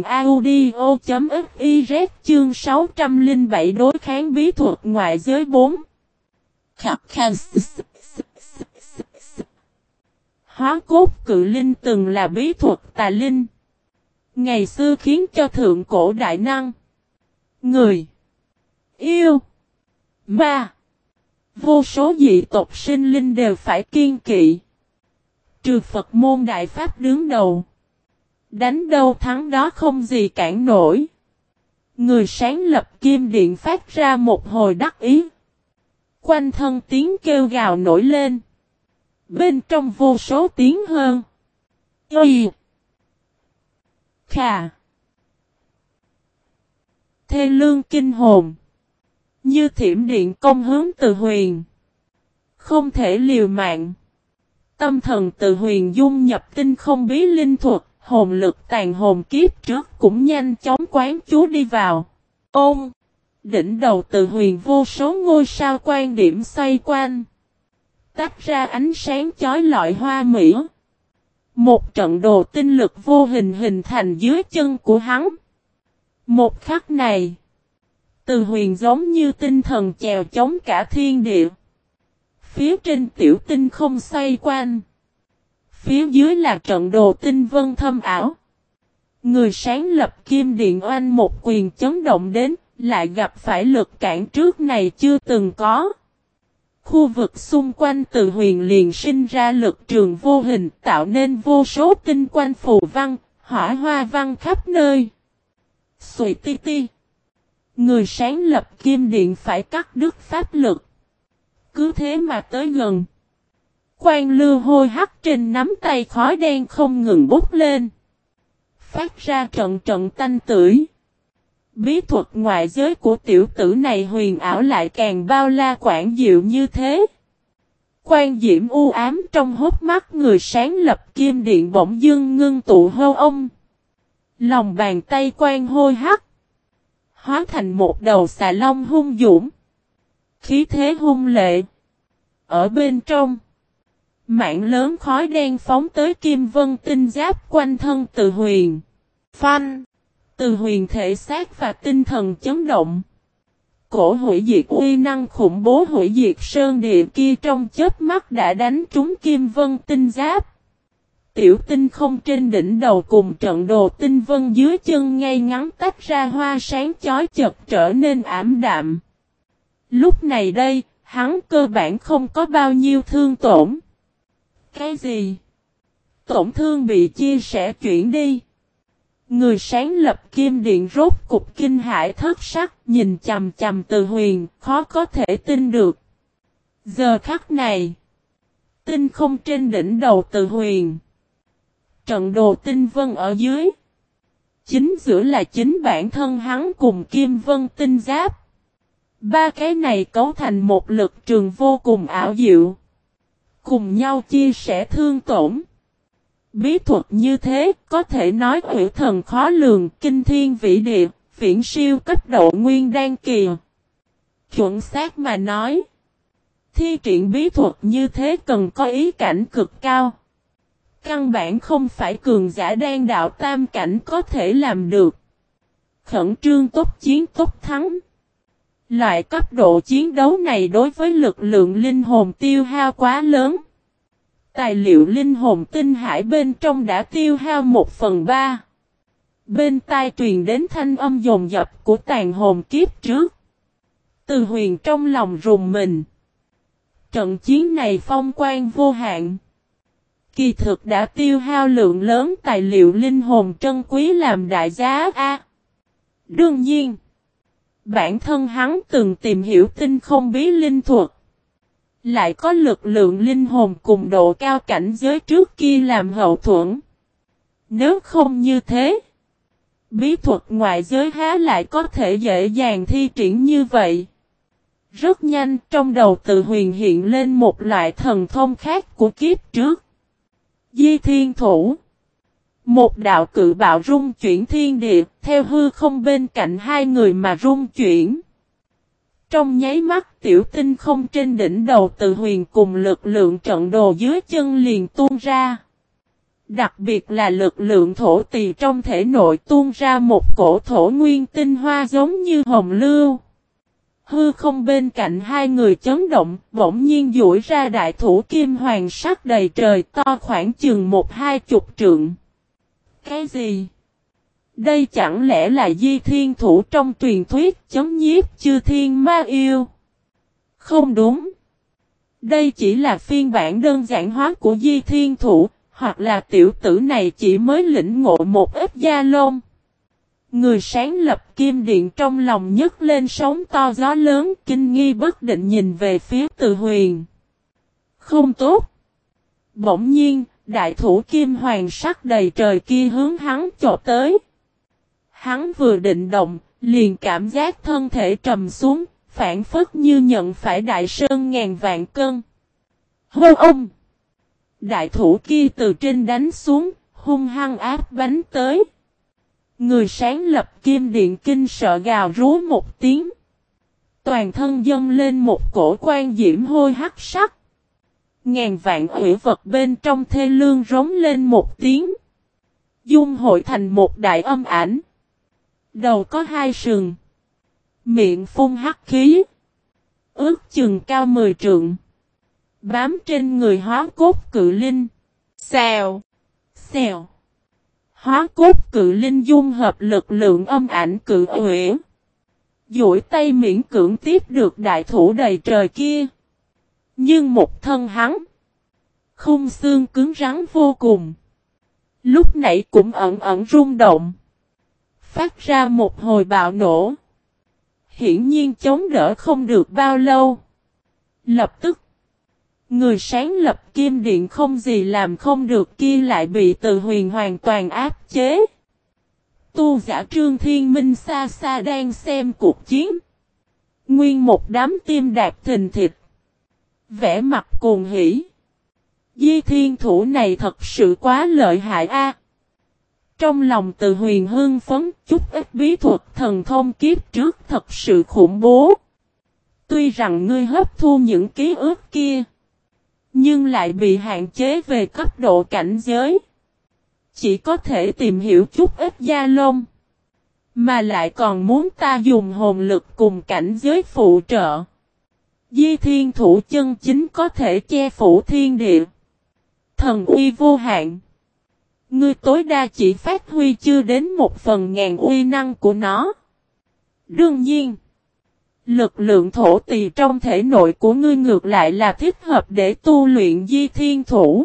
audio.fiz chương sáu trăm lẻ bảy đối kháng bí thuật ngoại giới bốn. Khắc khăn. Hóa cốt cự linh từng là bí thuật tà linh. Ngày xưa khiến cho thượng cổ đại năng. Người. Yêu. Ma. Vô số dị tộc sinh linh đều phải kiên kỵ. Trừ Phật môn đại pháp đứng đầu. Đánh đâu thắng đó không gì cản nổi. Người sáng lập kim điện phát ra một hồi đắc ý. Quanh thân tiếng kêu gào nổi lên. Bên trong vô số tiếng hơn. Y. Khà. Thê lương kinh hồn. Như thiểm điện công hướng Từ huyền. Không thể liều mạng. Tâm thần Từ huyền dung nhập tinh không bí linh thuật. Hồn lực tàn hồn kiếp trước cũng nhanh chóng quán chú đi vào. Ôm. Đỉnh đầu Từ huyền vô số ngôi sao quan điểm xoay quanh. Tách ra ánh sáng chói lọi hoa mỹ. Một trận đồ tinh lực vô hình hình thành dưới chân của hắn. Một khắc này. Từ huyền giống như tinh thần chèo chống cả thiên địa. Phía trên tiểu tinh không xoay quanh. Phía dưới là trận đồ tinh vân thâm ảo. Người sáng lập kim điện oanh một quyền chấn động đến, lại gặp phải lực cản trước này chưa từng có. Khu vực xung quanh Từ huyền liền sinh ra lực trường vô hình tạo nên vô số tinh quanh phù văn, hỏa hoa văn khắp nơi. Xùi ti ti. Người sáng lập kim điện phải cắt đứt pháp lực. Cứ thế mà tới gần. Quan lưu hôi hắc trên nắm tay khói đen không ngừng bốc lên. Phát ra trận trận tanh tưởi. Bí thuật ngoại giới của tiểu tử này huyền ảo lại càng bao la quảng diệu như thế. Quan diễm u ám trong hốc mắt người sáng lập kim điện bỗng dưng ngưng tụ hâu ông. Lòng bàn tay quan hôi hắc. Hóa thành một đầu xà long hung dũng. Khí thế hung lệ. Ở bên trong. Mảng lớn khói đen phóng tới kim vân tinh giáp quanh thân Từ Huyền. Phanh! Từ Huyền thể xác và tinh thần chấn động. Cổ hủy diệt uy năng khủng bố hủy diệt sơn địa kia trong chớp mắt đã đánh trúng kim vân tinh giáp. Tiểu tinh không trên đỉnh đầu cùng trận đồ tinh vân dưới chân ngay ngắn tách ra hoa sáng chói chật trở nên ảm đạm. Lúc này đây, hắn cơ bản không có bao nhiêu thương tổn. Cái gì? Tổn thương bị chia sẻ chuyển đi. Người sáng lập kim điện rốt cục kinh hãi thất sắc, nhìn chằm chằm Từ Huyền, khó có thể tin được. Giờ khắc này, tinh không trên đỉnh đầu Từ Huyền, trận đồ tinh vân ở dưới, chính giữa là chính bản thân hắn cùng kim vân tinh giáp. Ba cái này cấu thành một lực trường vô cùng ảo diệu, cùng nhau chia sẻ thương tổn. Bí thuật như thế có thể nói hủy thần khó lường, kinh thiên vĩ địa, viễn siêu cấp độ nguyên đan kỳ. Chuẩn xác mà nói, thi triển bí thuật như thế cần có ý cảnh cực cao. Căn bản không phải cường giả đan đạo tam cảnh có thể làm được. Khẩn trương tốt chiến tốt thắng. Loại cấp độ chiến đấu này đối với lực lượng linh hồn tiêu hao quá lớn. Tài liệu linh hồn tinh hải bên trong đã tiêu hao một phần ba. Bên tai truyền đến thanh âm dồn dập của tàn hồn kiếp trước. Từ Huyền trong lòng rùng mình. Trận chiến này phong quang vô hạn. Kỳ thực đã tiêu hao lượng lớn tài liệu linh hồn trân quý làm đại giá A. Đương nhiên, bản thân hắn từng tìm hiểu tinh không bí linh thuật. Lại có lực lượng linh hồn cùng độ cao cảnh giới trước kia làm hậu thuẫn. Nếu không như thế, bí thuật ngoại giới há lại có thể dễ dàng thi triển như vậy. Rất nhanh trong đầu Từ Huyền hiện lên một loại thần thông khác của kiếp trước. Di Thiên Thủ. Một đạo cự bạo rung chuyển thiên địa, theo hư không bên cạnh hai người mà rung chuyển. Trong nháy mắt tiểu tinh không trên đỉnh đầu Từ Huyền cùng lực lượng trận đồ dưới chân liền tuôn ra. Đặc biệt là lực lượng thổ tỳ trong thể nội tuôn ra một cổ thổ nguyên tinh hoa giống như hồng lưu. Hư không bên cạnh hai người chấn động, bỗng nhiên duỗi ra đại thủ kim hoàng sắc đầy trời to khoảng chừng một hai chục trượng. Cái gì? Đây chẳng lẽ là Di Thiên Thủ trong truyền thuyết chấm nhiếp chư thiên ma yêu? Không đúng. Đây chỉ là phiên bản đơn giản hóa của Di Thiên Thủ, hoặc là tiểu tử này chỉ mới lĩnh ngộ một ít da lông. Người sáng lập kim điện trong lòng nhấc lên sóng to gió lớn, kinh nghi bất định nhìn về phía Từ Huyền. Không tốt. Bỗng nhiên, đại thủ kim hoàng sắc đầy trời kia hướng hắn chộp tới. Hắn vừa định động, liền cảm giác thân thể trầm xuống, phản phất như nhận phải đại sơn ngàn vạn cân. Hô ông! Đại thủ kia từ trên đánh xuống, hung hăng áp bánh tới. Người sáng lập kim điện kinh sợ gào rú một tiếng. Toàn thân dâng lên một cổ quan diễm hôi hắc sắc. Ngàn vạn hủy vật bên trong thê lương rống lên một tiếng. Dung hội thành một đại âm ảnh. Đầu có hai sừng. Miệng phun hắc khí. Ước chừng cao mười trượng. Bám trên người hóa cốt cự linh. Xèo. Xèo. Hóa cốt cự linh dung hợp lực lượng âm ảnh cự huệ. Duỗi tay miễn cưỡng tiếp được đại thủ đầy trời kia. Nhưng một thân hắn. Khung xương cứng rắn vô cùng. Lúc nãy cũng ẩn ẩn rung động. Phát ra một hồi bạo nổ. Hiển nhiên chống đỡ không được bao lâu. Lập tức. Người sáng lập kim điện không gì làm không được kia lại bị Từ Huyền hoàn toàn áp chế. Tu giả Trương Thiên Minh xa xa đang xem cuộc chiến. Nguyên một đám tim đạp thình thịch. Vẻ mặt cuồng hỉ. Di Thiên Thủ này thật sự quá lợi hại a. Trong lòng Từ Huyền hưng phấn, chút ít bí thuật thần thông kiếp trước thật sự khủng bố. Tuy rằng ngươi hấp thu những ký ức kia, nhưng lại bị hạn chế về cấp độ cảnh giới. Chỉ có thể tìm hiểu chút ít da lông. Mà lại còn muốn ta dùng hồn lực cùng cảnh giới phụ trợ. Di thiên thủ chân chính có thể che phủ thiên địa. Thần uy vô hạn. Ngươi tối đa chỉ phát huy chưa đến một phần ngàn uy năng của nó. Đương nhiên, lực lượng thổ tỳ trong thể nội của ngươi ngược lại là thích hợp để tu luyện di thiên thủ.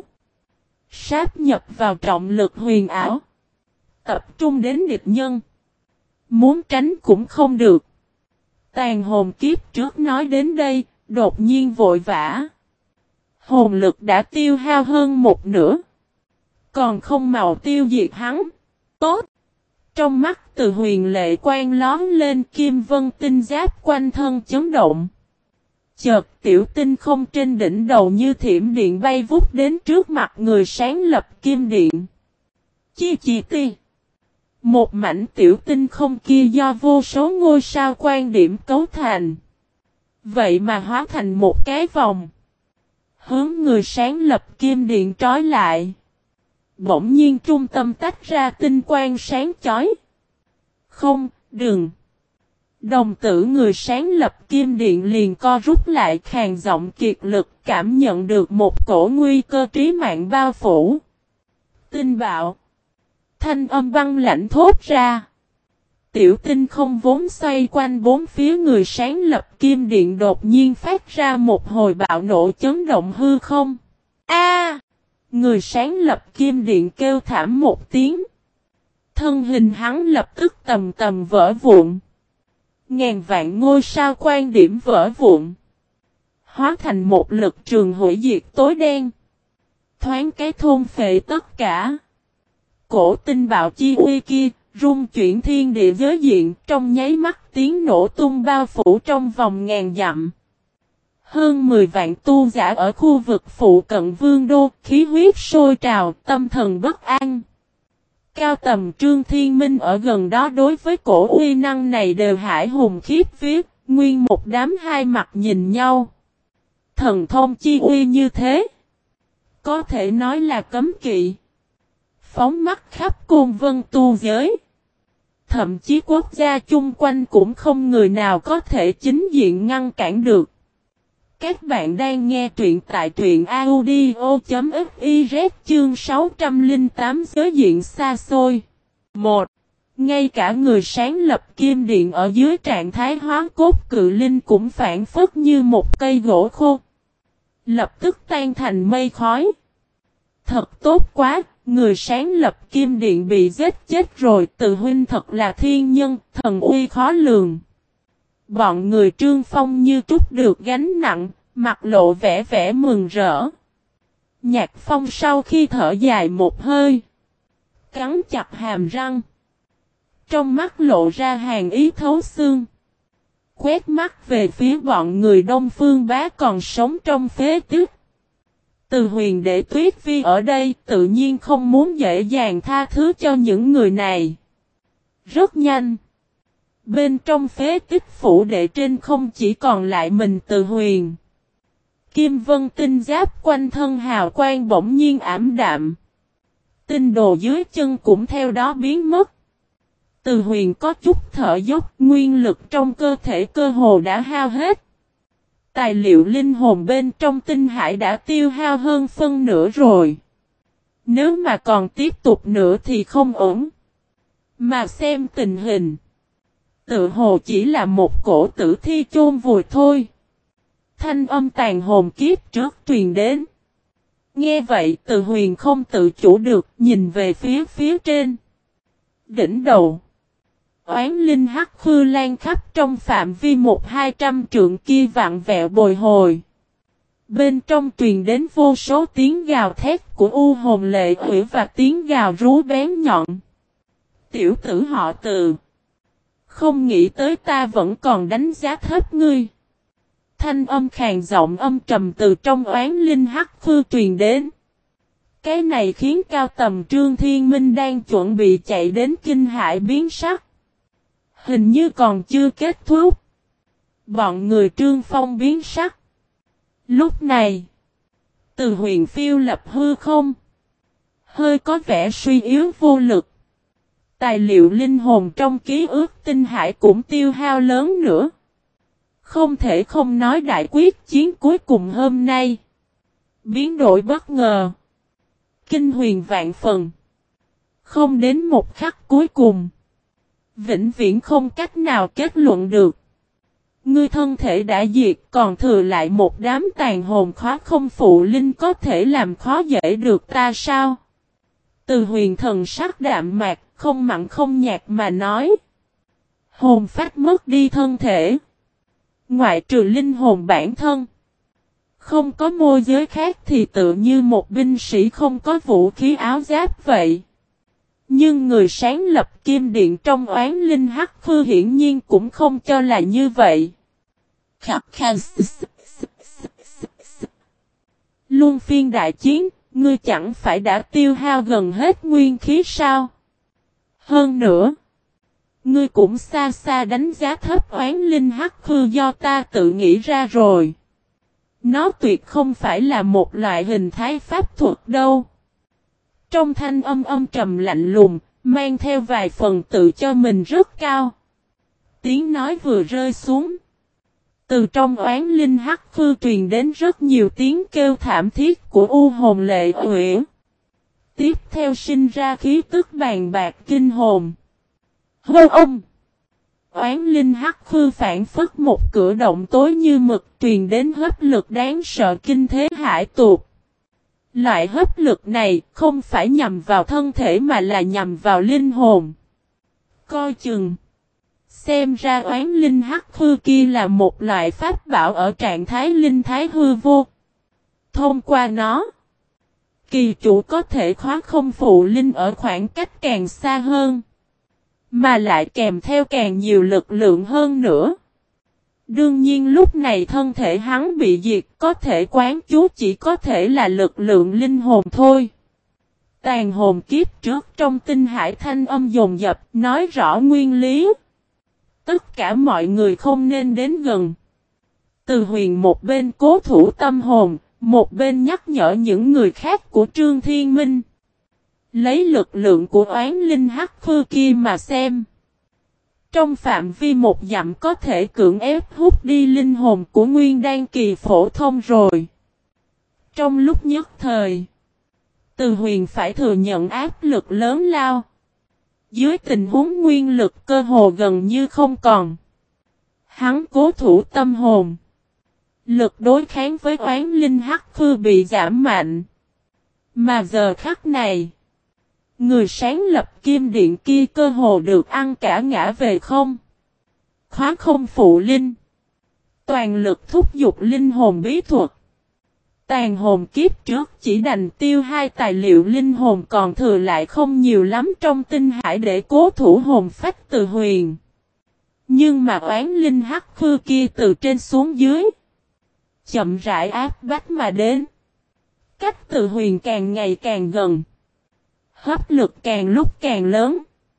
Sáp nhập vào trọng lực huyền ảo. Tập trung đến địch nhân. Muốn tránh cũng không được. Tàn hồn kiếp trước nói đến đây, đột nhiên vội vã. Hồn lực đã tiêu hao hơn một nửa. Còn không màu tiêu diệt hắn. Tốt. Trong mắt Từ Huyền lệ quang lón lên, kim vân tinh giáp quanh thân chấn động. Chợt tiểu tinh không trên đỉnh đầu như thiểm điện bay vút đến trước mặt người sáng lập kim điện. Chi chi ti. Một mảnh tiểu tinh không kia do vô số ngôi sao quan điểm cấu thành. Vậy mà hóa thành một cái vòng. Hướng người sáng lập kim điện trói lại. Bỗng nhiên trung tâm tách ra tinh quang sáng chói. Không, đừng. Đồng tử người sáng lập kim điện liền co rút lại, khàn giọng kiệt lực, cảm nhận được một cổ nguy cơ trí mạng bao phủ. Tinh bạo. Thanh âm băng lạnh thốt ra. Tiểu tinh không vốn xoay quanh bốn phía người sáng lập kim điện đột nhiên phát ra một hồi bạo nổ chấn động hư không. A! Người sáng lập kim điện kêu thảm một tiếng. Thân hình hắn lập tức tầm tầm vỡ vụn. Ngàn vạn ngôi sao quan điểm vỡ vụn. Hóa thành một lực trường hủy diệt tối đen. Thoáng cái thôn phệ tất cả. Cổ tinh bạo chi uy kia, rung chuyển thiên địa giới diện, trong nháy mắt tiếng nổ tung bao phủ trong vòng ngàn dặm. Hơn mười vạn tu giả ở khu vực phụ cận vương đô, khí huyết sôi trào, tâm thần bất an. Cao tầm Trương Thiên Minh ở gần đó đối với cổ uy năng này đều hải hùng khiếp vía, nguyên một đám hai mặt nhìn nhau. Thần thông chi uy như thế, có thể nói là cấm kỵ. Phóng mắt khắp côn vân tu giới. Thậm chí quốc gia chung quanh cũng không người nào có thể chính diện ngăn cản được. Các bạn đang nghe truyện tại truyện audio.fiz chương sáu trăm lẻ tám giới diện xa xôi. một. Ngay cả người sáng lập kim điện ở dưới trạng thái hóa cốt cự linh cũng phản phất như một cây gỗ khô. Lập tức tan thành mây khói. Thật tốt quá, người sáng lập kim điện bị giết chết rồi, Từ huynh thật là thiên nhân, thần uy khó lường. Bọn người Trương Phong như trút được gánh nặng, mặt lộ vẻ vẻ mừng rỡ. Nhạc Phong sau khi thở dài một hơi, cắn chặt hàm răng, trong mắt lộ ra hàn ý thấu xương. Quét mắt về phía bọn người Đông Phương Bá còn sống trong phế tích. Từ Huyền để Tuyết Vi ở đây tự nhiên không muốn dễ dàng tha thứ cho những người này. Rất nhanh. Bên trong phế tích phủ đệ trên không chỉ còn lại mình Từ Huyền. Kim vân tinh giáp quanh thân hào quang bỗng nhiên ảm đạm. Tinh đồ dưới chân cũng theo đó biến mất. Từ Huyền có chút thở dốc, nguyên lực trong cơ thể cơ hồ đã hao hết. Tài liệu linh hồn bên trong tinh hải đã tiêu hao hơn phân nửa rồi. Nếu mà còn tiếp tục nữa thì không ổn. Mà xem tình hình, tự hồ chỉ là một cổ tử thi chôn vùi thôi. Thanh âm tàn hồn kiếp trước truyền đến. Nghe vậy Từ Huyền không tự chủ được nhìn về phía phía trên. Đỉnh đầu. Oán linh hắc khư lan khắp trong phạm vi một hai trăm trượng kia vặn vẹo bồi hồi. Bên trong truyền đến vô số tiếng gào thét của u hồn lệ quỷ và tiếng gào rú bén nhọn. Tiểu tử họ Từ. Không nghĩ tới ta vẫn còn đánh giá thấp ngươi. Thanh âm khàn giọng âm trầm từ trong oán linh hắc khư truyền đến. Cái này khiến cao tầm Trương Thiên Minh đang chuẩn bị chạy đến kinh hãi biến sắc. Hình như còn chưa kết thúc. Bọn người Trương Phong biến sắc. Lúc này, Từ Huyền phiêu lập hư không. Hơi có vẻ suy yếu vô lực. Tài liệu linh hồn trong ký ức tinh hải cũng tiêu hao lớn nữa. Không thể không nói đại quyết chiến cuối cùng hôm nay. Biến đổi bất ngờ. Kinh huyền vạn phần. Không đến một khắc cuối cùng. Vĩnh viễn không cách nào kết luận được. Ngươi thân thể đã diệt còn thừa lại một đám tàn hồn khóa không phụ linh có thể làm khó dễ được ta sao? Từ Huyền thần sắc đạm mạc, không mặn không nhạt mà nói. Hồn phách mất đi thân thể. Ngoại trừ linh hồn bản thân. Không có môi giới khác thì tự như một binh sĩ không có vũ khí áo giáp vậy. Nhưng người sáng lập kim điện trong oán linh hắc khư hiển nhiên cũng không cho là như vậy. Khắc khăn. Luân phiên đại chiến, ngươi chẳng phải đã tiêu hao gần hết nguyên khí sao? Hơn nữa, ngươi cũng xa xa đánh giá thấp oán linh hắc khư do ta tự nghĩ ra rồi. Nó tuyệt không phải là một loại hình thái pháp thuật đâu. Trong thanh âm âm trầm lạnh lùng, mang theo vài phần tự cho mình rất cao. Tiếng nói vừa rơi xuống. Từ trong oán linh hắc khư truyền đến rất nhiều tiếng kêu thảm thiết của u hồn lệ uyển. Tiếp theo sinh ra khí tức bàn bạc kinh hồn. Hô ông! Oán linh hắc khư phản phất một cửa động tối như mực truyền đến hấp lực đáng sợ kinh thế hải tuột. Loại hấp lực này không phải nhằm vào thân thể mà là nhằm vào linh hồn. Coi chừng. Xem ra oán linh hắc khư kia là một loại pháp bảo ở trạng thái linh thái hư vô. Thông qua nó, kỳ chủ có thể khóa không phụ linh ở khoảng cách càng xa hơn. Mà lại kèm theo càng nhiều lực lượng hơn nữa. Đương nhiên lúc này thân thể hắn bị diệt có thể quán chú chỉ có thể là lực lượng linh hồn thôi. Tàn hồn kiếp trước trong tinh hải thanh âm dồn dập nói rõ nguyên lý. Tất cả mọi người không nên đến gần. Từ Huyền một bên cố thủ tâm hồn, một bên nhắc nhở những người khác của Trương Thiên Minh. Lấy lực lượng của oán linh hắc khư kia mà xem. Trong phạm vi một dặm có thể cưỡng ép hút đi linh hồn của nguyên đan kỳ phổ thông rồi. Trong lúc nhất thời, Từ Huyền phải thừa nhận áp lực lớn lao. Dưới tình huống nguyên lực cơ hồ gần như không còn. Hắn cố thủ tâm hồn. Lực đối kháng với oán linh hắc khư bị giảm mạnh. Mà giờ khắc này, người sáng lập kim điện kia cơ hồ được ăn cả ngã về không. Khóa không phụ linh. Toàn lực thúc giục linh hồn bí thuật. Tàn hồn kiếp trước chỉ đành tiêu hai tài liệu linh hồn còn thừa lại không nhiều lắm trong tinh hải để cố thủ hồn phách Từ Huyền. Nhưng mà oán linh hắc khư kia từ trên xuống dưới. Chậm rãi áp bách mà đến. Cách Từ Huyền càng ngày càng gần. Hấp lực càng lúc càng lớn.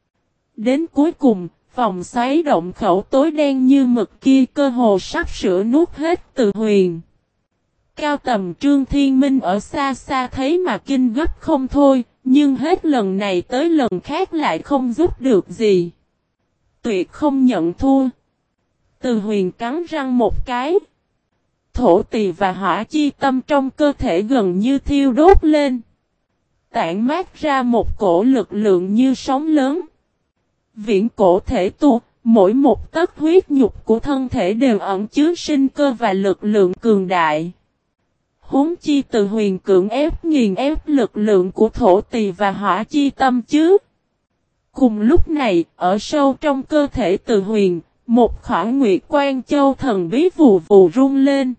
Đến cuối cùng, vòng xoáy động khẩu tối đen như mực kia cơ hồ sắp sửa nuốt hết Từ Huyền. Cao tầm Trương Thiên Minh ở xa xa thấy mà kinh gấp không thôi, nhưng hết lần này tới lần khác lại không giúp được gì. Tuyệt không nhận thua. Từ Huyền cắn răng một cái. Thổ tỳ và hỏa chi tâm trong cơ thể gần như thiêu đốt lên. Tản mát ra một cổ lực lượng như sóng lớn. Viễn cổ thể tu, mỗi một tấc huyết nhục của thân thể đều ẩn chứa sinh cơ và lực lượng cường đại. Huống chi Từ Huyền cưỡng ép nghiền ép lực lượng của thổ tỳ và hỏa chi tâm chứ. Cùng lúc này, ở sâu trong cơ thể Từ Huyền, một khoảng nguyệt quan châu thần bí vù vù rung lên.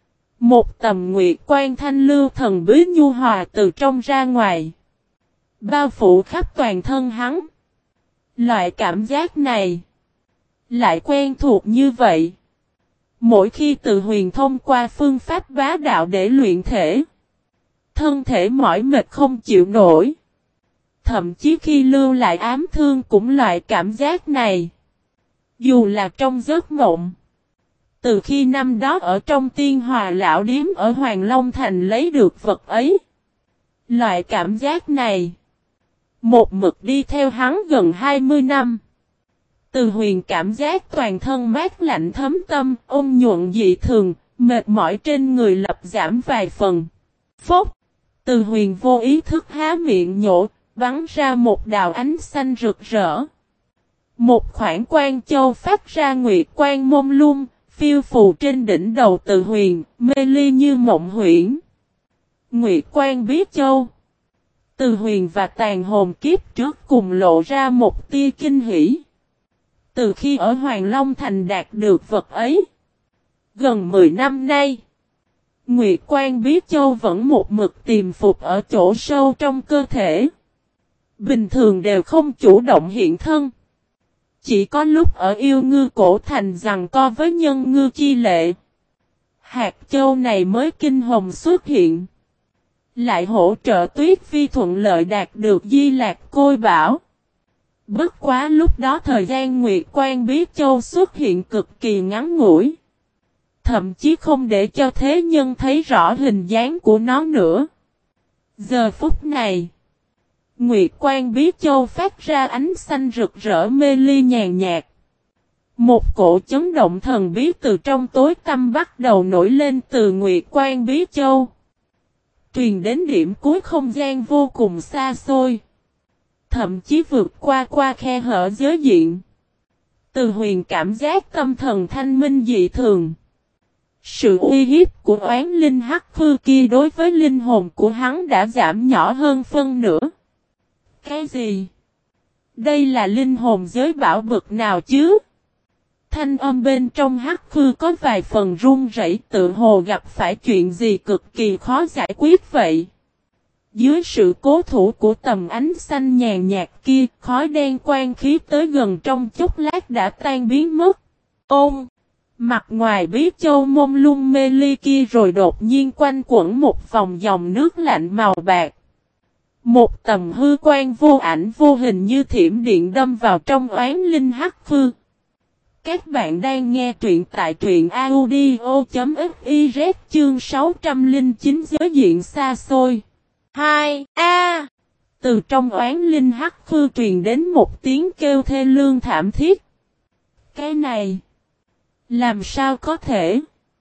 Một tầm nguyệt quan thanh lưu thần bí nhu hòa từ trong ra ngoài. Bao phủ khắp toàn thân hắn. Loại cảm giác này lại quen thuộc như vậy. Mỗi khi Từ Huyền thông qua phương pháp bá đạo để luyện thể, thân thể mỏi mệt không chịu nổi. Thậm chí khi lưu lại ám thương cũng loại cảm giác này. Dù là trong giấc mộng, Từ khi năm đó ở trong Tiên Hòa Lão Điếm ở Hoàng Long Thành lấy được vật ấy. Loại cảm giác này. Một mực đi theo hắn gần hai mươi năm. Từ Huyền cảm giác toàn thân mát lạnh thấm tâm, ôn nhuận dị thường, mệt mỏi trên người lập giảm vài phần. Phốc! Từ Huyền vô ý thức há miệng nhổ, bắn ra một đạo ánh xanh rực rỡ. Một khoảng quang châu phát ra nguyệt quang mông lung, phiêu phù trên đỉnh đầu Từ Huyền, mê ly như mộng huyễn. Nguyệt quang biết châu. Từ Huyền và Tàn Hồn kiếp trước cùng lộ ra một tia kinh hỉ. Từ khi ở Hoàng Long Thành đạt được vật ấy, gần mười năm nay, Nguyệt Quang Biết Châu vẫn một mực tìm phục ở chỗ sâu trong cơ thể. Bình thường đều không chủ động hiện thân. Chỉ có lúc ở Yêu Ngư Cổ Thành giằng co với Nhân Ngư Chi Lệ, hạt châu này mới kinh hồng xuất hiện. Lại hỗ trợ Tuyết Phi thuận lợi đạt được Di Lạc Côi Bảo. Bất quá lúc đó thời gian Nguyệt Quang Biết Châu xuất hiện cực kỳ ngắn ngủi. Thậm chí không để cho thế nhân thấy rõ hình dáng của nó nữa. Giờ phút này, Nguyệt Quang Biết Châu phát ra ánh xanh rực rỡ mê ly nhàn nhạt. Một cổ chấn động thần bí từ trong tối tăm bắt đầu nổi lên từ Nguyệt Quang Biết Châu. Truyền đến điểm cuối không gian vô cùng xa xôi. Thậm chí vượt qua qua khe hở giới diện. Từ Huyền cảm giác tâm thần thanh minh dị thường. Sự uy hiếp của oán linh hắc khư kia đối với linh hồn của hắn đã giảm nhỏ hơn phân nửa. Cái gì? Đây là linh hồn giới bảo bực nào chứ? Thanh âm bên trong hắc khư có vài phần run rẩy, tự hồ gặp phải chuyện gì cực kỳ khó giải quyết vậy. Dưới sự cố thủ của tầm ánh xanh nhàn nhạt kia, khói đen quang khí tới gần trong chốc lát đã tan biến mất. Ôm! Mặt ngoài Biết Châu mông lung mê ly kia rồi đột nhiên quanh quẩn một vòng dòng nước lạnh màu bạc. Một tầm hư quan vô ảnh vô hình như thiểm điện đâm vào trong oán linh hắc khư. Các bạn đang nghe truyện tại truyện audio.fiz chương sáu trăm lẻ chín giới diện xa xôi. hai A. Từ trong oán linh hắc khư truyền đến một tiếng kêu thê lương thảm thiết. Cái này, làm sao có thể?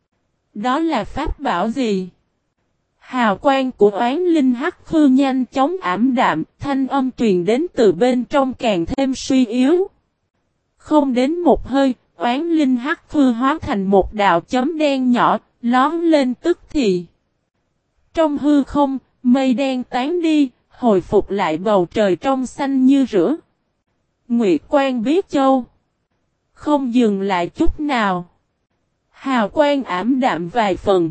Đó là pháp bảo gì? Hào quang của oán linh hắc khư nhanh chóng ảm đạm, thanh âm truyền đến từ bên trong càng thêm suy yếu. Không đến một hơi, oán linh hắc khư hóa thành một đạo chấm đen nhỏ, lóm lên tức thì. Trong hư không, mây đen tán đi, hồi phục lại bầu trời trong xanh như rửa. Nguyệt Quang Biết Châu không dừng lại chút nào. Hào quang ảm đạm vài phần.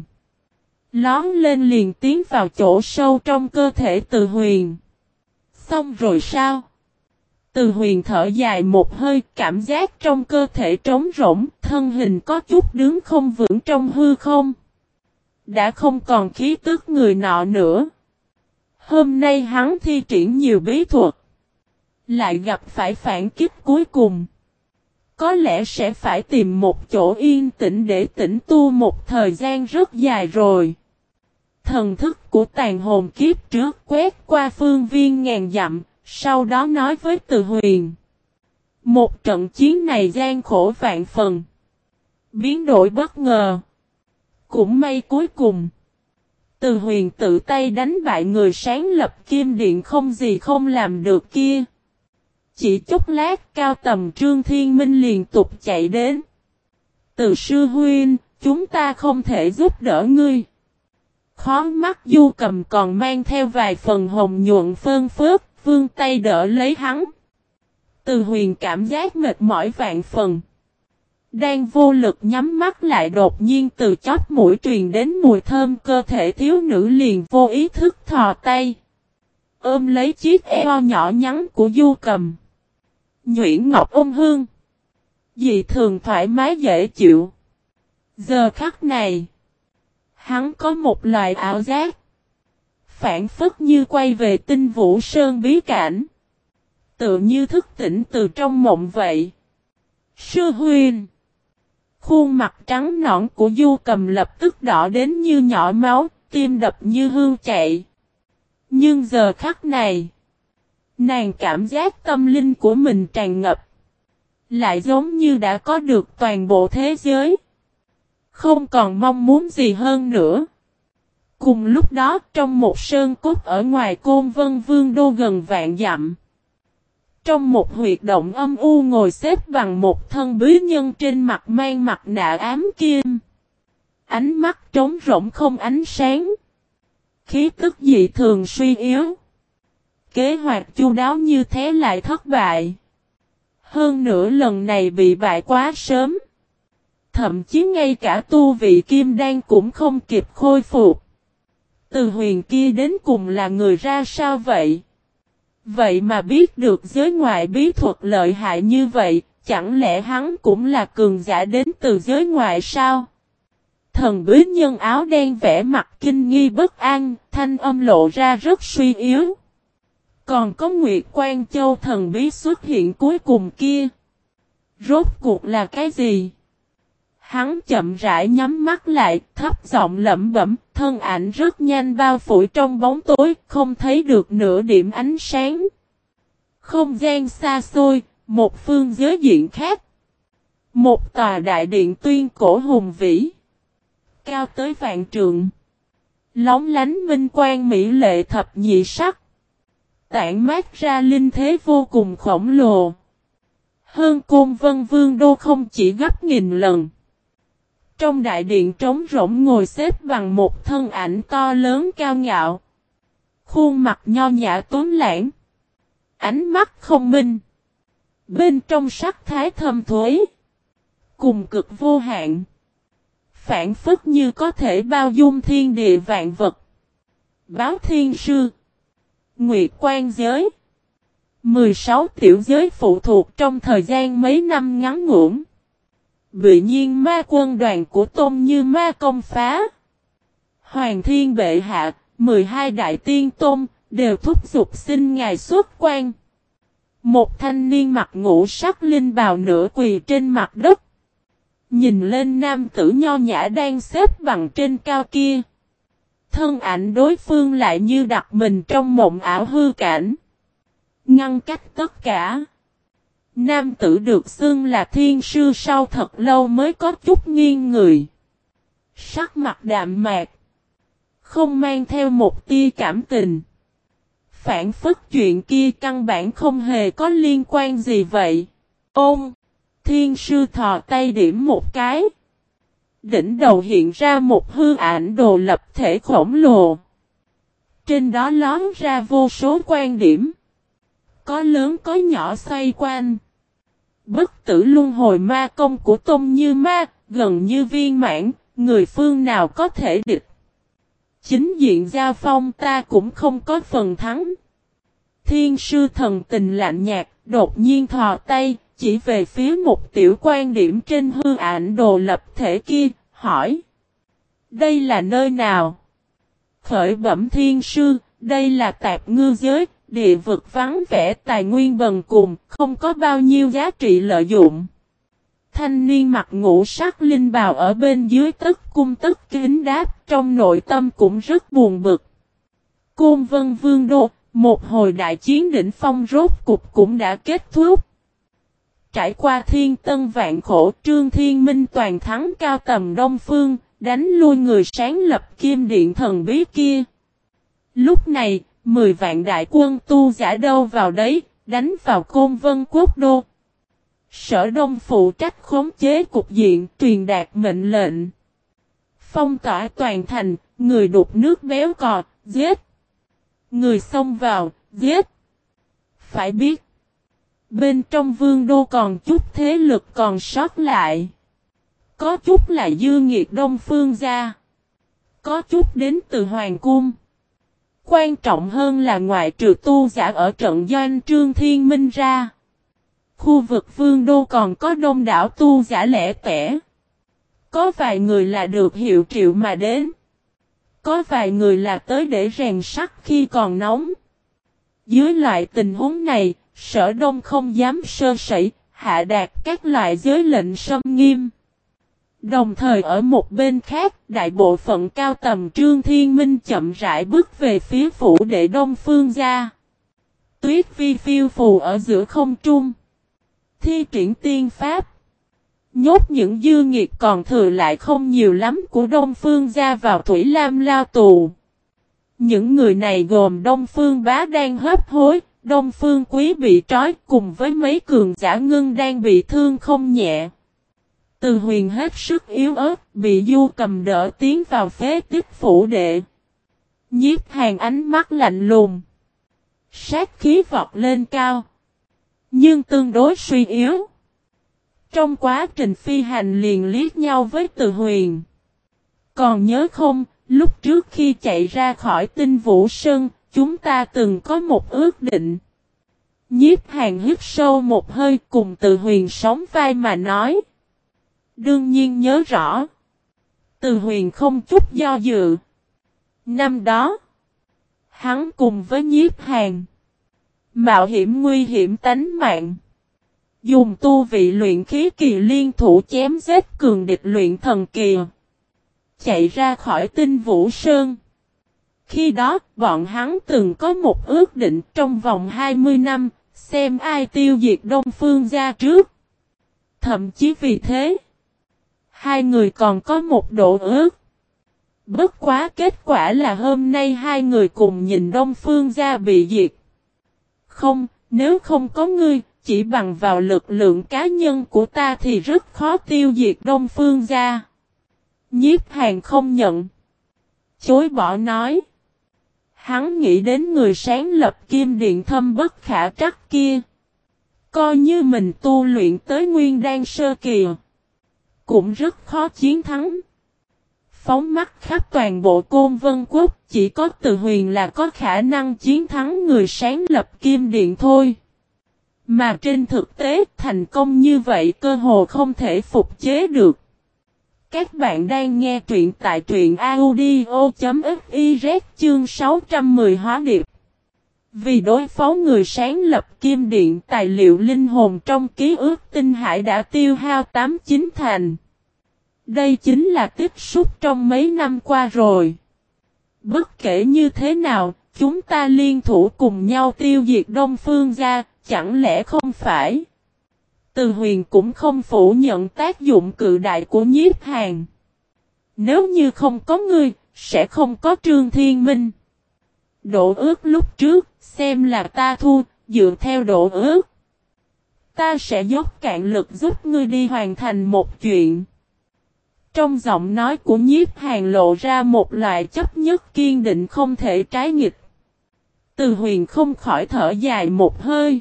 Lón lên liền tiến vào chỗ sâu trong cơ thể Từ Huyền. Xong rồi sao? Từ Huyền thở dài một hơi, cảm giác trong cơ thể trống rỗng, thân hình có chút đứng không vững trong hư không. Đã không còn khí tức người nọ nữa. Hôm nay hắn thi triển nhiều bí thuật. Lại gặp phải phản kích cuối cùng. Có lẽ sẽ phải tìm một chỗ yên tĩnh để tĩnh tu một thời gian rất dài rồi. Thần thức của Tàn Hồn kiếp trước quét qua phương viên ngàn dặm, sau đó nói với Từ Huyền. Một trận chiến này gian khổ vạn phần. Biến đổi bất ngờ. Cũng may cuối cùng. Từ Huyền tự tay đánh bại người sáng lập Kim Điện không gì không làm được kia. Chỉ chốc lát Cao Tầm Trương Thiên Minh liên tục chạy đến. Từ sư huynh, chúng ta không thể giúp đỡ ngươi. Khó mắt Du Cầm còn mang theo vài phần hồng nhuận phơn phớt, vươn tay đỡ lấy hắn. Từ Huyền cảm giác mệt mỏi vạn phần. Đang vô lực nhắm mắt lại đột nhiên từ chóp mũi truyền đến mùi thơm cơ thể thiếu nữ liền vô ý thức thò tay. Ôm lấy chiếc eo nhỏ nhắn của Du Cầm. Nhuyễn ngọc ôm hương. Dị thường thoải mái dễ chịu. Giờ khắc này. Hắn có một loại ảo giác. Phản phất như quay về Tinh Vũ Sơn bí cảnh. Tự như thức tỉnh từ trong mộng vậy. Sư huynh. Khuôn mặt trắng nõn của Du Cầm lập tức đỏ đến như nhỏ máu, tim đập như hươu chạy. Nhưng giờ khắc này, nàng cảm giác tâm linh của mình tràn ngập, lại giống như đã có được toàn bộ thế giới. Không còn mong muốn gì hơn nữa. Cùng lúc đó, trong một sơn cốt ở ngoài Côn Vân Vương đô gần vạn dặm, trong một huyệt động âm u ngồi xếp bằng một thân bí nhân trên mặt mang mặt nạ ám kim. Ánh mắt trống rỗng không ánh sáng. Khí tức dị thường suy yếu. Kế hoạch chu đáo như thế lại thất bại. Hơn nữa lần này bị bại quá sớm. Thậm chí ngay cả tu vị kim đan cũng không kịp khôi phục. Từ huyền kia đến cùng là người ra sao vậy? Vậy mà biết được giới ngoại bí thuật lợi hại như vậy, chẳng lẽ hắn cũng là cường giả đến từ giới ngoại sao? Thần bí nhân áo đen vẽ mặt kinh nghi bất an, thanh âm lộ ra rất suy yếu. Còn có Nguyệt Quan Châu thần bí xuất hiện cuối cùng kia. Rốt cuộc là cái gì? Hắn chậm rãi nhắm mắt lại, thấp giọng lẩm bẩm, thân ảnh rất nhanh bao phủ trong bóng tối, không thấy được nửa điểm ánh sáng. Không gian xa xôi, một phương giới diện khác. Một tòa đại điện tuyên cổ hùng vĩ. Cao tới vạn trượng. Lóng lánh minh quang mỹ lệ thập nhị sắc. Tản mát ra linh thế vô cùng khổng lồ. Hơn Côn Vân Vương đô không chỉ gấp nghìn lần. Trong đại điện trống rỗng ngồi xếp bằng một thân ảnh to lớn cao ngạo. Khuôn mặt nho nhã tuấn lãng. Ánh mắt không minh. Bên trong sắc thái thâm thuế. Cùng cực vô hạn. Phản phất như có thể bao dung thiên địa vạn vật. Báo thiên sư. Nguyệt quan giới. mười sáu tiểu giới phụ thuộc trong thời gian mấy năm ngắn ngủn. Bị nhiên ma quân đoàn của Tôn Như Ma công phá. Hoàng thiên bệ hạ, mười hai đại tiên tôn, đều thúc giục xin ngài xuất quan. Một thanh niên mặc ngũ sắc linh bào nửa quỳ trên mặt đất. Nhìn lên nam tử nho nhã đang xếp bằng trên cao kia. Thân ảnh đối phương lại như đặt mình trong mộng ảo hư cảnh. Ngăn cách tất cả. Nam tử được xưng là thiên sư sau thật lâu mới có chút nghiêng người. Sắc mặt đạm mạc. Không mang theo một tia cảm tình. Phản phất chuyện kia căn bản không hề có liên quan gì vậy. Ôm. Thiên sư thò tay điểm một cái. Đỉnh đầu hiện ra một hư ảnh đồ lập thể khổng lồ. Trên đó lón ra vô số quan điểm. Có lớn có nhỏ xoay quanh. Bất tử luân hồi ma công của Tôn Như Ma, gần như viên mãn, người phương nào có thể địch. Chính diện giao phong ta cũng không có phần thắng. Thiên sư thần tình lạnh nhạt, đột nhiên thò tay, chỉ về phía một tiểu quan điểm trên hư ảnh đồ lập thể kia, hỏi. Đây là nơi nào? Khởi bẩm thiên sư, đây là tạp ngư giới, địa vực vắng vẻ tài nguyên bần cùng, không có bao nhiêu giá trị lợi dụng. Thanh niên mặc ngũ sắc linh bào ở bên dưới tất cung tất kính đáp, trong nội tâm cũng rất buồn bực. Côn Vân Vương đô, một hồi đại chiến đỉnh phong rốt cục cũng đã kết thúc. Trải qua thiên tân vạn khổ, Trương Thiên Minh toàn thắng cao tầm Đông Phương, đánh lui người sáng lập Kim Điện thần bí kia. Lúc này, mười vạn đại quân tu giả đâu vào đấy, đánh vào Côn Vân Quốc đô. Sở Đông phụ trách khống chế cục diện, truyền đạt mệnh lệnh. Phong tỏa toàn thành, người đục nước béo cò, giết. Người xông vào, giết. Phải biết, bên trong vương đô còn chút thế lực còn sót lại. Có chút là dư nghiệt Đông Phương gia. Có chút đến từ Hoàng Cung. Quan trọng hơn là ngoại trừ tu giả ở trận doanh Trương Thiên Minh ra. Khu vực vương đô còn có đông đảo tu giả lẻ tẻ. Có vài người là được hiệu triệu mà đến. Có vài người là tới để rèn sắt khi còn nóng. Dưới loại tình huống này, Sở Đông không dám sơ sẩy, hạ đạt các loại giới lệnh xâm nghiêm. Đồng thời ở một bên khác, đại bộ phận cao tầm Trương Thiên Minh chậm rãi bước về phía phủ đệ Đông Phương gia. Tuyết Vi phiêu phù ở giữa không trung. Thi triển tiên pháp. Nhốt những dư nghiệt còn thừa lại không nhiều lắm của Đông Phương gia vào Thủy Lam lao tù. Những người này gồm Đông Phương Bá đang hấp hối, Đông Phương Quý bị trói cùng với mấy cường giả ngưng đang bị thương không nhẹ. Từ Huyền hết sức yếu ớt, bị Du Cầm đỡ tiến vào phế tích phủ đệ. Nhiếp Hàn ánh mắt lạnh lùng. Sát khí vọt lên cao. Nhưng tương đối suy yếu. Trong quá trình phi hành liền liếc nhau với Từ Huyền. Còn nhớ không, lúc trước khi chạy ra khỏi Tinh Vũ Sơn, chúng ta từng có một ước định. Nhiếp Hàn hít sâu một hơi cùng Từ Huyền sóng vai mà nói. Đương nhiên nhớ rõ. Từ Huyền không chút do dự. Năm đó, hắn cùng với Nhiếp Hàn mạo hiểm nguy hiểm tánh mạng. Dùng tu vị luyện khí kỳ liên thủ chém giết cường địch luyện thần kỳ. Chạy ra khỏi Tinh Vũ Sơn. Khi đó, bọn hắn từng có một ước định trong vòng hai mươi năm, xem ai tiêu diệt Đông Phương gia trước. Thậm chí vì thế, hai người còn có một độ ước. Bất quá kết quả là hôm nay hai người cùng nhìn Đông Phương gia bị diệt. Không, nếu không có ngươi, chỉ bằng vào lực lượng cá nhân của ta thì rất khó tiêu diệt Đông Phương gia. Nhiếp Hàn không nhận. Chối bỏ nói. Hắn nghĩ đến người sáng lập Kim Điện thâm bất khả trắc kia. Coi như mình tu luyện tới nguyên đan sơ kỳ. Cũng rất khó chiến thắng. Phóng mắt khắp toàn bộ Côn Vân Quốc, chỉ có Từ Huyền là có khả năng chiến thắng người sáng lập Kim Điện thôi. Mà trên thực tế, thành công như vậy cơ hồ không thể phục chế được. Các bạn đang nghe truyện tại truyện audio.fiz chương sáu trăm mười hóa điệp. Vì đối phó người sáng lập Kim Điện, tài liệu linh hồn trong ký ức tinh hải đã tiêu hao tám chín thành. Đây chính là tích xúc trong mấy năm qua rồi. Bất kể như thế nào, chúng ta liên thủ cùng nhau tiêu diệt Đông Phương gia, chẳng lẽ không phải? Từ Huyền cũng không phủ nhận tác dụng cự đại của Nhiếp Hàn. Nếu như không có ngươi, sẽ không có Trương Thiên Minh. Độ ước lúc trước, xem là ta thu, dựa theo độ ước. Ta sẽ dốc cạn lực giúp ngươi đi hoàn thành một chuyện. Trong giọng nói của Nhiếp Hàn lộ ra một loại chấp nhất kiên định không thể trái nghịch. Từ Huyền không khỏi thở dài một hơi.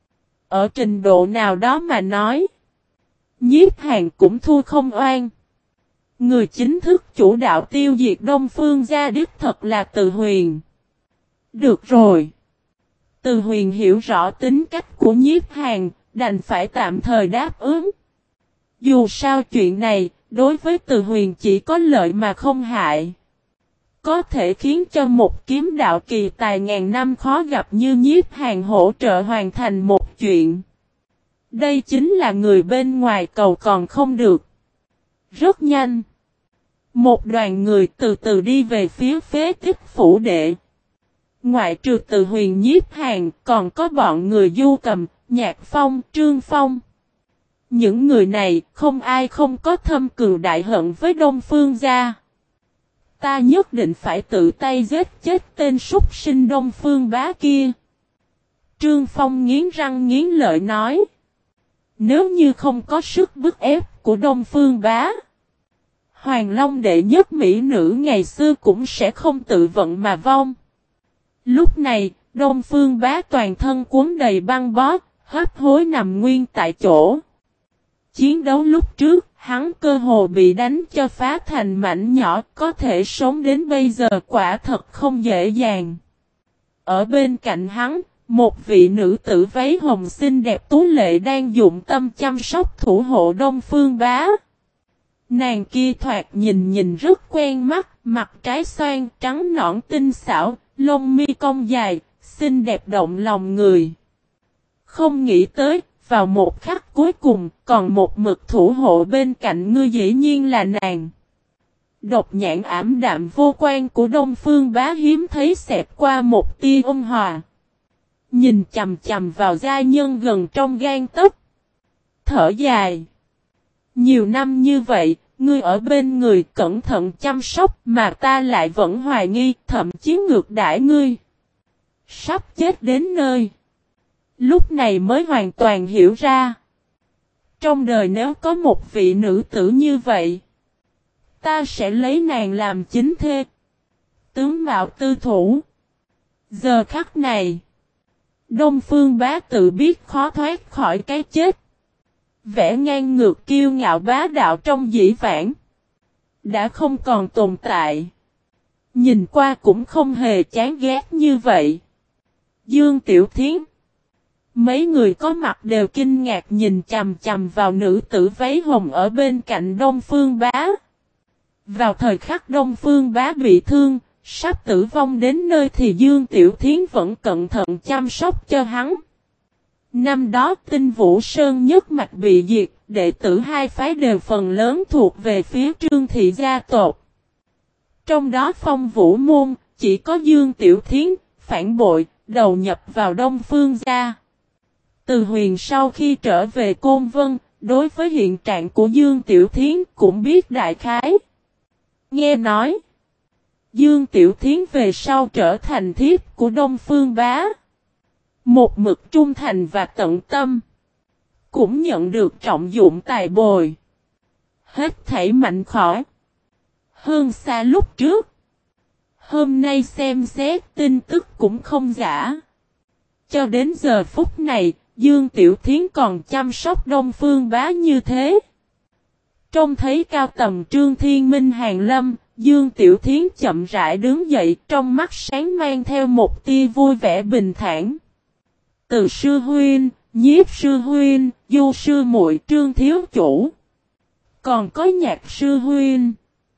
Ở trình độ nào đó mà nói, Nhiếp Hàn cũng thua không oan. Người chính thức chủ đạo tiêu diệt Đông Phương gia đích thật là Từ Huyền. Được rồi. Từ Huyền hiểu rõ tính cách của Nhiếp Hàn, đành phải tạm thời đáp ứng. Dù sao chuyện này, đối với Từ Huyền chỉ có lợi mà không hại. Có thể khiến cho một kiếm đạo kỳ tài ngàn năm khó gặp như Nhiếp Hàn hỗ trợ hoàn thành một chuyện. Đây chính là người bên ngoài cầu còn không được. Rất nhanh. Một đoàn người từ từ đi về phía phế tích phủ đệ. Ngoại trừ Từ Huyền Nhiếp Hàn, còn có bọn người Du Cầm, Nhạc Phong, Trương Phong. Những người này không ai không có thâm cừu đại hận với Đông Phương gia. Ta nhất định phải tự tay giết chết tên súc sinh Đông Phương Bá kia. Trương Phong nghiến răng nghiến lợi nói. Nếu như không có sức bức ép của Đông Phương Bá, Hoàng Long đệ nhất mỹ nữ ngày xưa cũng sẽ không tự vận mà vong. Lúc này, Đông Phương Bá toàn thân cuốn đầy băng bó, hấp hối nằm nguyên tại chỗ. Chiến đấu lúc trước, hắn cơ hồ bị đánh cho phá thành mảnh nhỏ, có thể sống đến bây giờ quả thật không dễ dàng. Ở bên cạnh hắn, một vị nữ tử váy hồng xinh đẹp tú lệ đang dụng tâm chăm sóc thủ hộ Đông Phương Bá. Nàng kia thoạt nhìn nhìn rất quen mắt, mặt trái xoan trắng nõn tinh xảo, lông mi cong dài, xinh đẹp động lòng người. Không nghĩ tới, vào một khắc cuối cùng, còn một mực thủ hộ bên cạnh ngươi dĩ nhiên là nàng. Độc nhãn ảm đạm vô quan của Đông Phương Bá hiếm thấy xẹt qua một tia ôn hòa. Nhìn chầm chầm vào gia nhân gần trong gan tấc. Thở dài. Nhiều năm như vậy, ngươi ở bên người cẩn thận chăm sóc mà ta lại vẫn hoài nghi, thậm chí ngược đãi ngươi. Sắp chết đến nơi. Lúc này mới hoàn toàn hiểu ra. Trong đời nếu có một vị nữ tử như vậy, ta sẽ lấy nàng làm chính thê. Tướng mạo tư thủ. Giờ khắc này, Đông Phương Bá tự biết khó thoát khỏi cái chết. Vẻ ngang ngược kiêu ngạo bá đạo trong dĩ vãng đã không còn tồn tại. Nhìn qua cũng không hề chán ghét như vậy. Dương Tiểu Thiến. Mấy người có mặt đều kinh ngạc nhìn chằm chằm vào nữ tử váy hồng ở bên cạnh Đông Phương Bá. Vào thời khắc Đông Phương Bá bị thương, sắp tử vong đến nơi thì Dương Tiểu Thiến vẫn cẩn thận chăm sóc cho hắn. Năm đó Tinh Vũ Sơn nhất mạch bị diệt, đệ tử hai phái đều phần lớn thuộc về phía Trương thị gia tộc. Trong đó Phong Vũ môn, chỉ có Dương Tiểu Thiến, phản bội, đầu nhập vào Đông Phương gia. Từ Huyền sau khi trở về Côn Vân, đối với hiện trạng của Dương Tiểu Thiến cũng biết đại khái. Nghe nói, Dương Tiểu Thiến về sau trở thành thiếp của Đông Phương Bá. Một mực trung thành và tận tâm. Cũng nhận được trọng dụng tài bồi. Hết thảy mạnh khỏi. Hơn xa lúc trước. Hôm nay xem xét tin tức cũng không giả. Cho đến giờ phút này, Dương Tiểu Thiến còn chăm sóc Đông Phương Bá như thế. Trông thấy cao tầm Trương Thiên Minh hàng lâm, Dương Tiểu Thiến chậm rãi đứng dậy, trong mắt sáng mang theo một tia vui vẻ bình thản. Từ sư huynh, Nhiếp sư huynh, Du sư muội, Trương thiếu chủ. Còn có Nhạc sư huynh.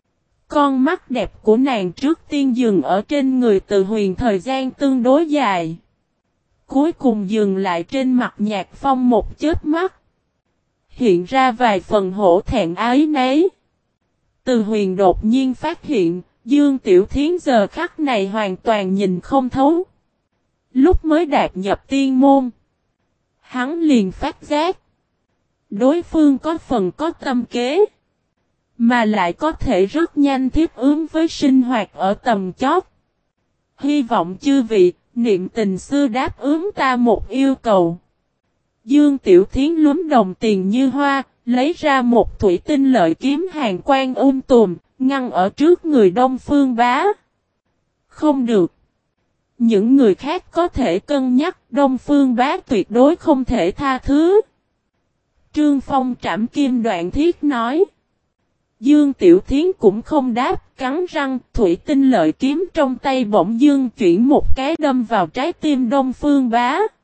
Con mắt đẹp của nàng trước tiên dừng ở trên người Từ Huyền thời gian tương đối dài. Cuối cùng dừng lại trên mặt Nhạc Phong một chớp mắt. Hiện ra vài phần hổ thẹn ái nấy. Từ Huyền đột nhiên phát hiện, Dương Tiểu Thiến giờ khắc này hoàn toàn nhìn không thấu. Lúc mới đạt nhập tiên môn, hắn liền phát giác. Đối phương có phần có tâm kế, mà lại có thể rất nhanh tiếp ứng với sinh hoạt ở tầm chót. Hy vọng chư vị, niệm tình xưa đáp ứng ta một yêu cầu. Dương Tiểu Thiến lúm đồng tiền như hoa, lấy ra một thủy tinh lợi kiếm hàng quan um tùm, ngăn ở trước người Đông Phương Bá. Không được. Những người khác có thể cân nhắc, Đông Phương Bá tuyệt đối không thể tha thứ. Trương Phong trảm kim đoạn thiết nói. Dương Tiểu Thiến cũng không đáp, cắn răng, thủy tinh lợi kiếm trong tay bỗng dương chuyển một cái đâm vào trái tim Đông Phương Bá.